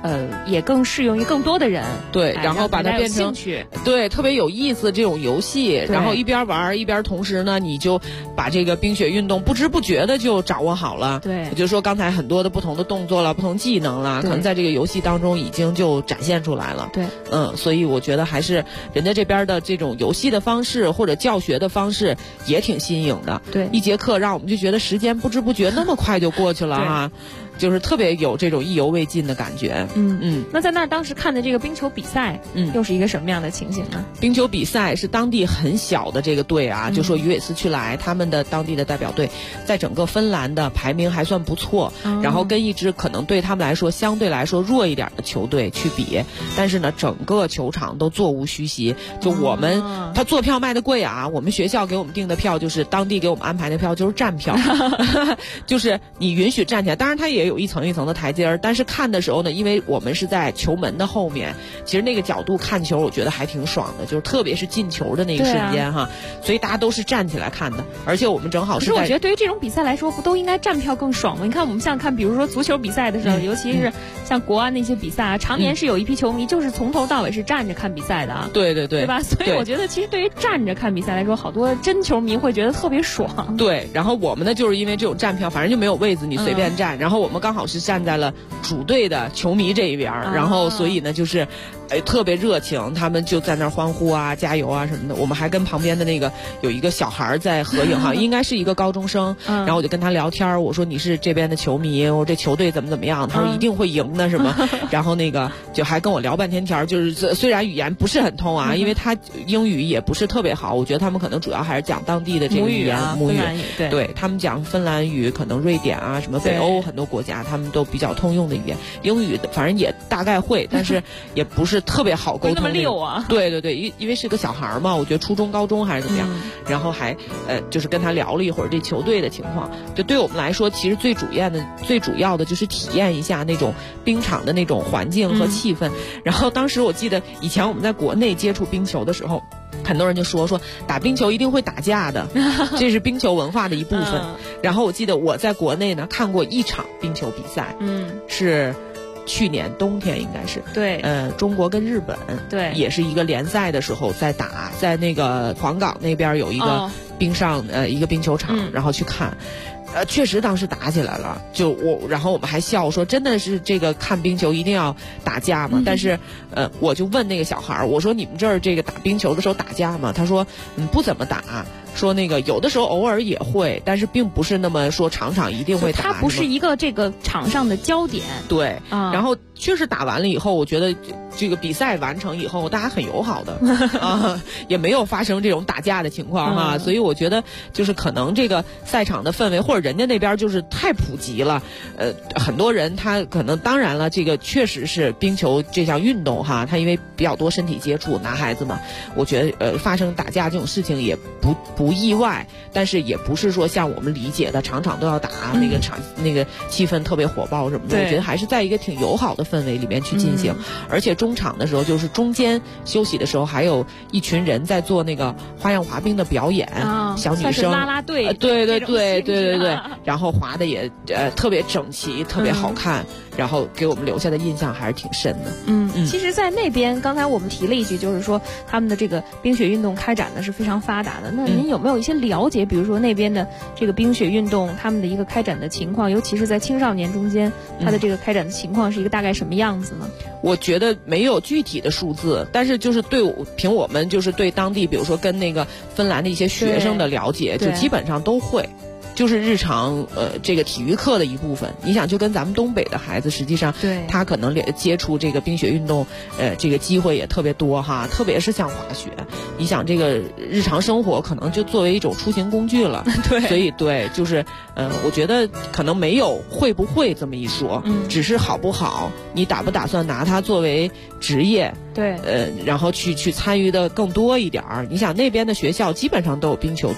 也更适用于更多的人。 对，然后把它变成对特别有意思这种游戏，然后一边玩一边同时呢，你就把这个冰雪运动不知不觉的就掌握好了。 对， 也就是说刚才很多的不同的动作了、不同技能了，可能在这个游戏当中已经就展现出来了。 对， 所以我觉得还是人家这边的这种游戏的方式或者教学的方式也挺新颖的。 对， 一节课让我们就觉得时间不知不觉那么快就过去了哈。就是特别有这种意犹未尽的感觉。 那在那儿当时看的这个冰球比赛，又是一个什么样的情形呢？ 冰球比赛是当地很小的这个队啊，就说鱼尾斯屈莱他们的当地的代表队，在整个芬兰的排名还算不错，然后跟一支可能对他们来说相对来说弱一点的球队去比，但是呢，整个球场都座无虚席。就我们他坐票卖的贵啊，我们学校给我们订的票就是当地给我们安排的票就是站票，就是你允许站起来，当然他也有一层一层的台阶儿，但是看的时候呢，因为我们是在球门的后面，其实那个角度看球，我觉得还挺爽的，就是特别是进球的那个瞬间哈，所以大家都是站起来看的，而且我们正好是在。 可是我觉得对于这种比赛来说，不都应该站票更爽吗？你看我们像看，比如说足球比赛的时候，尤其是像国安那些比赛啊，常年是有一批球迷就是从头到尾是站着看比赛的啊。 对对对， 对吧？所以我觉得其实对于站着看比赛来说，好多真球迷会觉得特别爽。 对，然后我们呢就是因为这种站票，反正就没有位子，你随便站，然后我们刚好是站在了主队的球迷这一边，然后所以呢就是特别热情，他们就在那儿欢呼啊、加油啊什么的。我们还跟旁边的那个有一个小孩在合影哈，应该是一个高中生，然后我就跟他聊天，我说你是这边的球迷，我这球队怎么样？他说一定会赢的，是吗？然后那个就还跟我聊半天天，就是虽然语言不是很通啊，因为他英语也不是特别好，我觉得他们可能主要还是讲当地的这个语言母语，对他们讲芬兰语，可能瑞典啊什么北欧很多国家他们都比较通用的语言，英语反正也大概会，但是也不是特别好沟通。 那么溜啊？ 对对对，因为是个小孩嘛，我觉得初中、高中还是怎么样，然后还就是跟他聊了一会儿这球队的情况。就对我们来说，其实最主要的就是体验一下那种冰场的那种环境和气氛。然后当时我记得以前我们在国内接触冰球的时候，很多人就说打冰球一定会打架的，这是冰球文化的一部分。然后我记得我在国内呢看过一场冰球比赛，是去年冬天应该是对， 中国跟日本对也是一个联赛的时候在打，在那个黄冈那边有一个冰上一个冰球场，然后去看。确实当时打起来了，然后我们还笑说真的是这个看冰球一定要打架吗？但是我就问那个小孩，我说你们这儿这个打冰球的时候打架吗？他说不怎么打，说那个有的时候偶尔也会，但是并不是那么说场场一定会打， 它不是一个这个场上的焦点。 对，然后确实打完了以后，我觉得这个比赛完成以后大家很友好的也没有发生这种打架的情况哈，所以我觉得就是可能这个赛场的氛围或者人家那边就是太普及了，很多人他可能当然了，这个确实是冰球这项运动哈，他因为比较多身体接触，男孩子嘛，我觉得发生打架这种事情也不意外，但是也不是说像我们理解的场场都要打，那个气氛特别火爆什么的，我觉得还是在一个挺友好的氛围里面去进行。而且中场的时候，就是中间休息的时候，还有一群人在做那个花样滑冰的表演，小女生啦啦队， 对，然后滑的也特别整齐，特别好看，然后给我们留下的印象还是挺深的。 其实在那边刚才我们提了一句，就是说他们的这个冰雪运动开展的是非常发达的。那您有没有一些了解，比如说那边的这个冰雪运动他们的一个开展的情况，尤其是在青少年中间，它的这个开展的情况是一个大概什么样子呢？ 我觉得没有具体的数字，但是就是凭我们就是对当地，比如说跟那个芬兰的一些学生的了解，就基本上都会。就是日常这个体育课的一部分。你想，就跟咱们东北的孩子，实际上他可能接触这个冰雪运动，这个机会也特别多哈。特别是像滑雪，你想这个日常生活可能就作为一种出行工具了。 对， 所以就是我觉得可能没有会不会这么一说，只是好不好，你打不打算拿它作为职业？ 对， 然后去参与的更多一点儿。你想那边的学校基本上都有冰球队。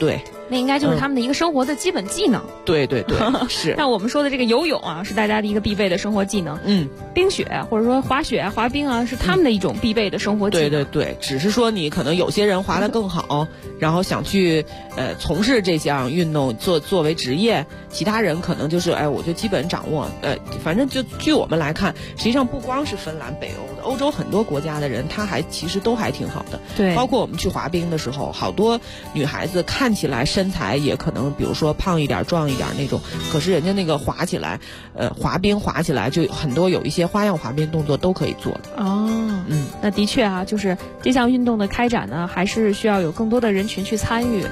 那应该就是他们的一个生活的基本技能。 对对对，是。 那我们说的这个游泳啊，是大家的一个必备的生活技能。冰雪或者说滑雪、滑冰啊，是他们的一种必备的生活技能。 对对对，只是说你可能有些人滑得更好，然后想去从事这项运动作为职业，其他人可能就是我就基本掌握。反正就据我们来看，实际上不光是芬兰、北欧的，欧洲很多国家的人，他其实都还挺好的。 对， 包括我们去滑冰的时候，好多女孩子看起来身材也可能，比如说胖一点、壮一点那种，可是人家那个滑起来，滑冰滑起来就很多有一些花样滑冰动作都可以做的。 那的确啊，就是这项运动的开展呢，还是需要有更多的人群去参与。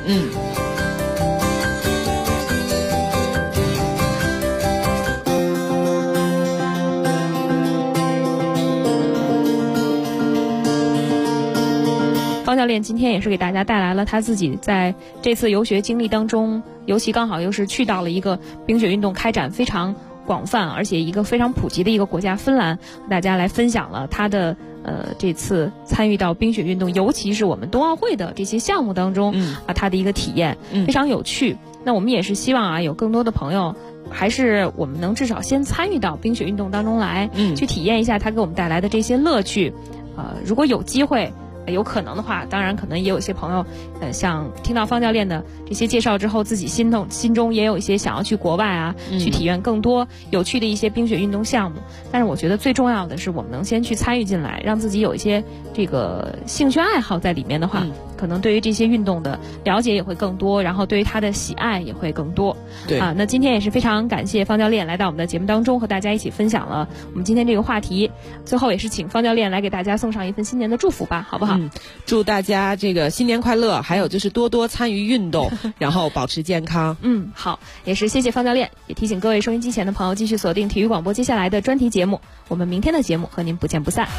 方教练今天也是给大家带来了他自己在这次游学经历当中，尤其刚好又是去到了一个冰雪运动开展非常广泛而且一个非常普及的一个国家芬兰，和大家来分享了他的这次参与到冰雪运动，尤其是我们冬奥会的这些项目当中他的一个体验非常有趣。那我们也是希望有更多的朋友，还是我们能至少先参与到冰雪运动当中来，去体验一下它给我们带来的这些乐趣。如果有机会有可能的话，当然可能也有一些朋友像听到方教练的这些介绍之后，自己心中也有一些想要去国外啊，去体验更多有趣的一些冰雪运动项目。但是我觉得最重要的是我们能先去参与进来，让自己有一些这个兴趣爱好在里面的话，可能对于这些运动的了解也会更多，然后对于他的喜爱也会更多。 对那今天也是非常感谢方教练来到我们的节目当中，和大家一起分享了我们今天这个话题。最后也是请方教练来给大家送上一份新年的祝福吧，好不好？ 祝大家这个新年快乐，还有就是多多参与运动，然后保持健康。 好，也是谢谢方教练，也提醒各位收音机前的朋友继续锁定体育广播接下来的专题节目，我们明天的节目和您不见不散。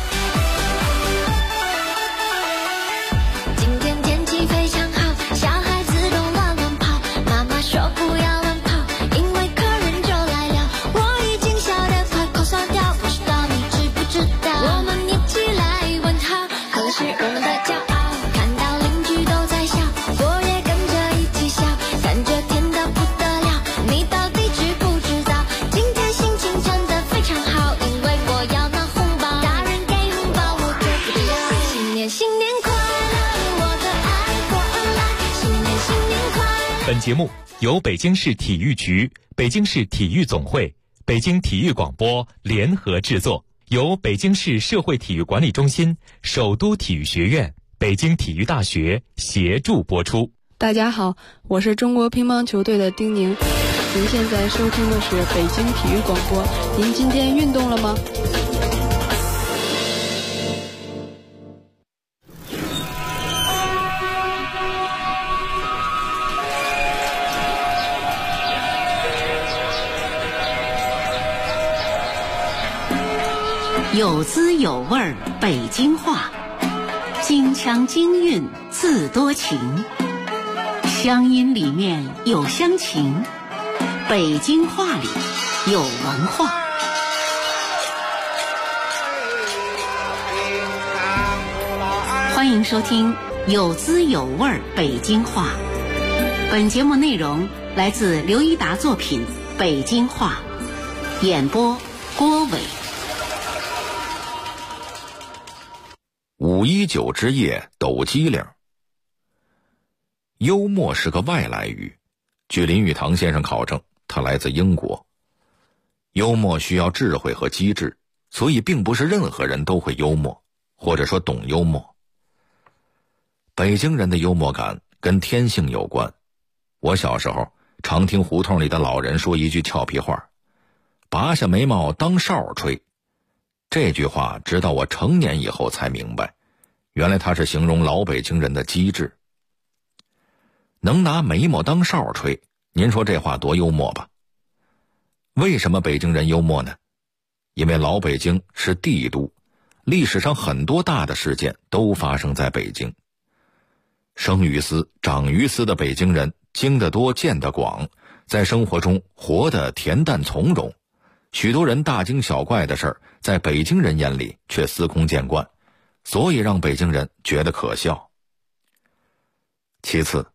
今天天气非常好，小孩子都乱乱跑，妈妈说不要乱跑，因为客人就来了，我已经笑得快口酸掉，不知道你知不知道，我们一起来问好，可是我们的骄傲，看到邻居都在笑，我也跟着一起笑，感觉甜得不得了，你到底知不知道，今天心情真的非常好，因为我要拿红包，大人给红包我就不得了，新年快乐，我的爱过来，新年快乐。 本节目由北京市体育局、北京市体育总会、北京体育广播联合制作，由北京市社会体育管理中心、首都体育学院、北京体育大学协助播出。 大家好，我是中国乒乓球队的丁宁，您现在收听的是北京体育广播。您今天运动了吗？ 有滋有味儿北京话，京腔京韵自多情，乡音里面有乡情，北京话里有文化。欢迎收听有滋有味儿北京话。本节目内容来自刘一达作品《北京话》，演播郭伟。 519之夜抖机灵。幽默是个外来语，据林语堂先生考证，它来自英国。幽默需要智慧和机智，所以并不是任何人都会幽默，或者说懂幽默。北京人的幽默感跟天性有关。我小时候常听胡同里的老人说一句俏皮话，拔下眉毛当哨吹。这句话直到我成年以后才明白，原来他是形容老北京人的机智。能拿眉毛当哨吹，您说这话多幽默吧？为什么北京人幽默呢？因为老北京是帝都，历史上很多大的事件都发生在北京。生于斯长于斯的北京人经得多见得广，在生活中活得恬淡从容，许多人大惊小怪的事儿在北京人眼里却司空见惯，所以让北京人觉得可笑。其次，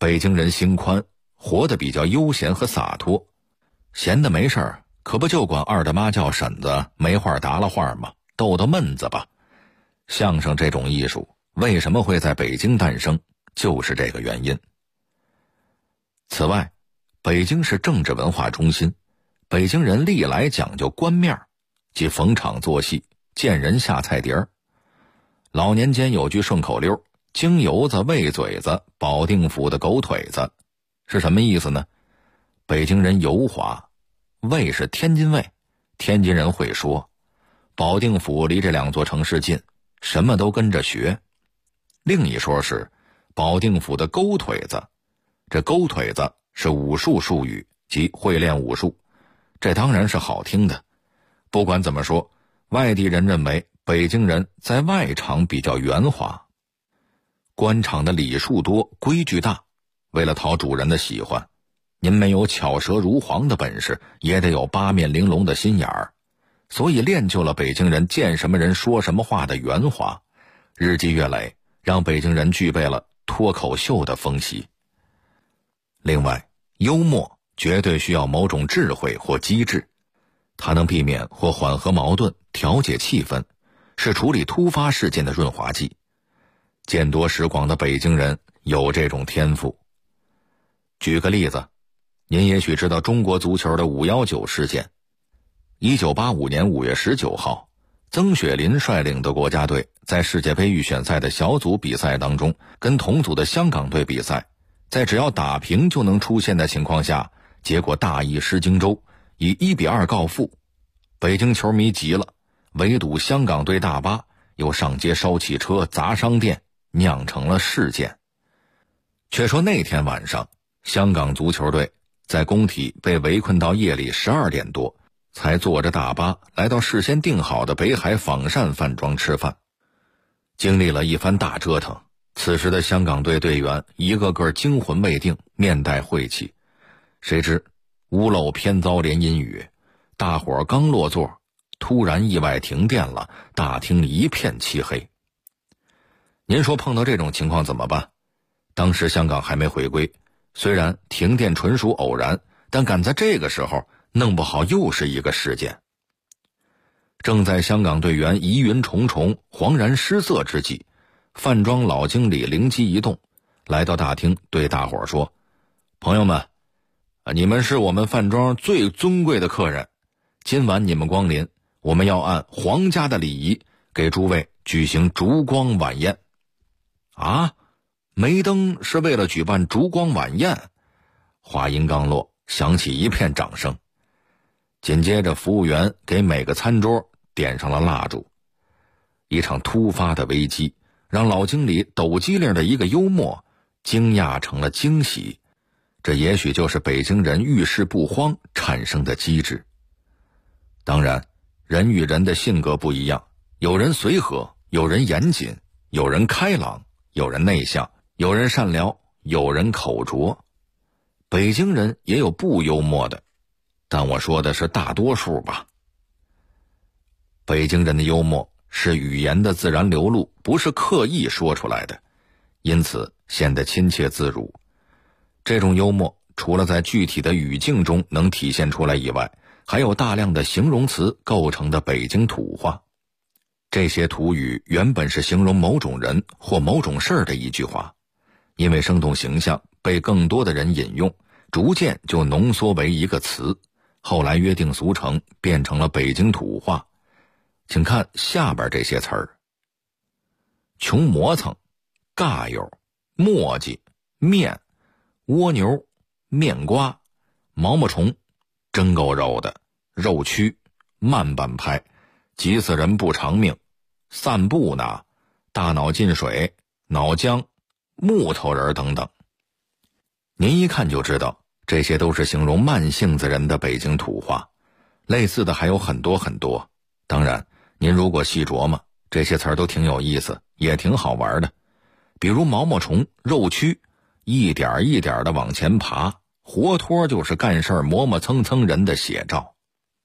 北京人心宽，活得比较悠闲和洒脱，闲的没事儿，可不就管二大妈叫婶子，没话搭了话吗？逗逗闷子吧。相声这种艺术为什么会在北京诞生，就是这个原因。此外，北京是政治文化中心，北京人历来讲究官面，即逢场作戏，见人下菜碟儿。老年间有句顺口溜，京油子喂嘴子，保定府的狗腿子，是什么意思呢？北京人油滑，卫是天津卫，天津人会说，保定府离这两座城市近，什么都跟着学。另一说是保定府的勾腿子，这勾腿子是武术术语，即会练武术，这当然是好听的。不管怎么说，外地人认为北京人在外场比较圆滑，官场的礼数多，规矩大，为了讨主人的喜欢，您没有巧舌如簧的本事，也得有八面玲珑的心眼儿，所以练就了北京人见什么人说什么话的圆滑，日积月累，让北京人具备了脱口秀的风习。另外，幽默绝对需要某种智慧或机智，它能避免或缓和矛盾，调节气氛，是处理突发事件的润滑剂。见多识广的北京人有这种天赋。举个例子，您也许知道中国足球的519事件。1985年5月19号，曾雪林率领的国家队在世界杯预选赛的小组比赛当中，跟同组的香港队比赛，在只要打平就能出线的情况下，结果大意失荆州，以1-2告负。北京球迷急了，围堵香港队大巴，又上街烧汽车砸商店，酿成了事件。却说那天晚上，香港足球队在工体被围困到夜里12点多，才坐着大巴来到事先订好的北海仿膳饭庄吃饭。经历了一番大折腾，此时的香港队队员一个个惊魂未定，面带晦气。谁知屋漏偏遭连阴雨，大伙儿刚落座，突然意外停电了，大厅一片漆黑。您说碰到这种情况怎么办？当时香港还没回归，虽然停电纯属偶然，但赶在这个时候弄不好又是一个事件。正在香港队员疑云重重、惶然失色之际，饭庄老经理灵机一动，来到大厅对大伙儿说：朋友们，你们是我们饭庄最尊贵的客人，今晚你们光临，我们要按皇家的礼仪给诸位举行烛光晚宴。啊，梅登是为了举办烛光晚宴？话音刚落，响起一片掌声。紧接着服务员给每个餐桌点上了蜡烛。一场突发的危机让老经理抖机灵的一个幽默惊讶成了惊喜，这也许就是北京人遇事不慌产生的机智。当然，人与人的性格不一样，有人随和，有人严谨，有人开朗，有人内向，有人善良，有人口拙。北京人也有不幽默的，但我说的是大多数吧。北京人的幽默是语言的自然流露，不是刻意说出来的，因此显得亲切自如。这种幽默除了在具体的语境中能体现出来以外，还有大量的形容词构成的北京土话。这些土语原本是形容某种人或某种事儿的一句话，因为生动形象被更多的人引用，逐渐就浓缩为一个词，后来约定俗成，变成了北京土话。请看下边这些词儿：穷磨蹭、尬友、磨叽、面、蜗牛、面瓜、毛毛虫、真够肉的、肉蛆、慢半拍、急死人不偿命、散步呢、大脑进水、脑浆、木头人等等。您一看就知道，这些都是形容慢性子人的北京土话，类似的还有很多很多。当然，您如果细琢磨，这些词儿都挺有意思，也挺好玩的。比如毛毛虫、肉蛆，一点一点的往前爬，活脱就是干事磨磨蹭蹭人的写照。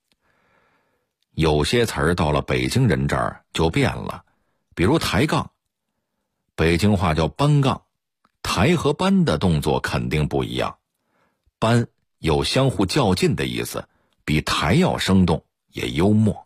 有些词儿到了北京人这儿就变了，比如抬杠，北京话叫搬杠， 抬和搬的动作肯定不一样，搬有相互较劲的意思，比抬要生动，也幽默。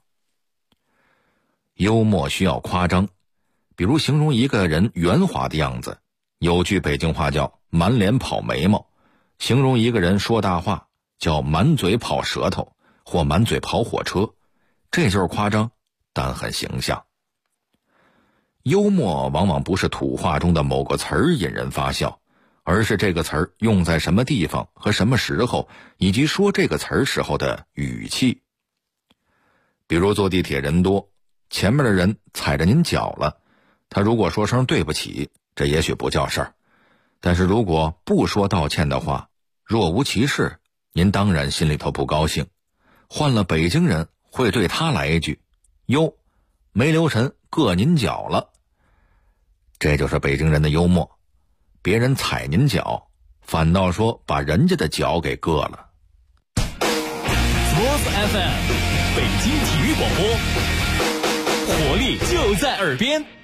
幽默需要夸张，比如形容一个人圆滑的样子，有句北京话叫满脸跑眉毛，形容一个人说大话叫满嘴跑舌头或满嘴跑火车，这就是夸张，但很形象。幽默往往不是土话中的某个词儿引人发笑，而是这个词儿用在什么地方和什么时候，以及说这个词儿时候的语气。比如坐地铁人多，前面的人踩着您脚了，他如果说声对不起，这也许不叫事儿，但是如果不说道歉的话，若无其事，您当然心里头不高兴。换了北京人会对他来一句，哟，没留神硌您脚了。这就是北京人的幽默，别人踩您脚，反倒说把人家的脚给硌了。 Sports FM 北京体育广播，活力就在耳边。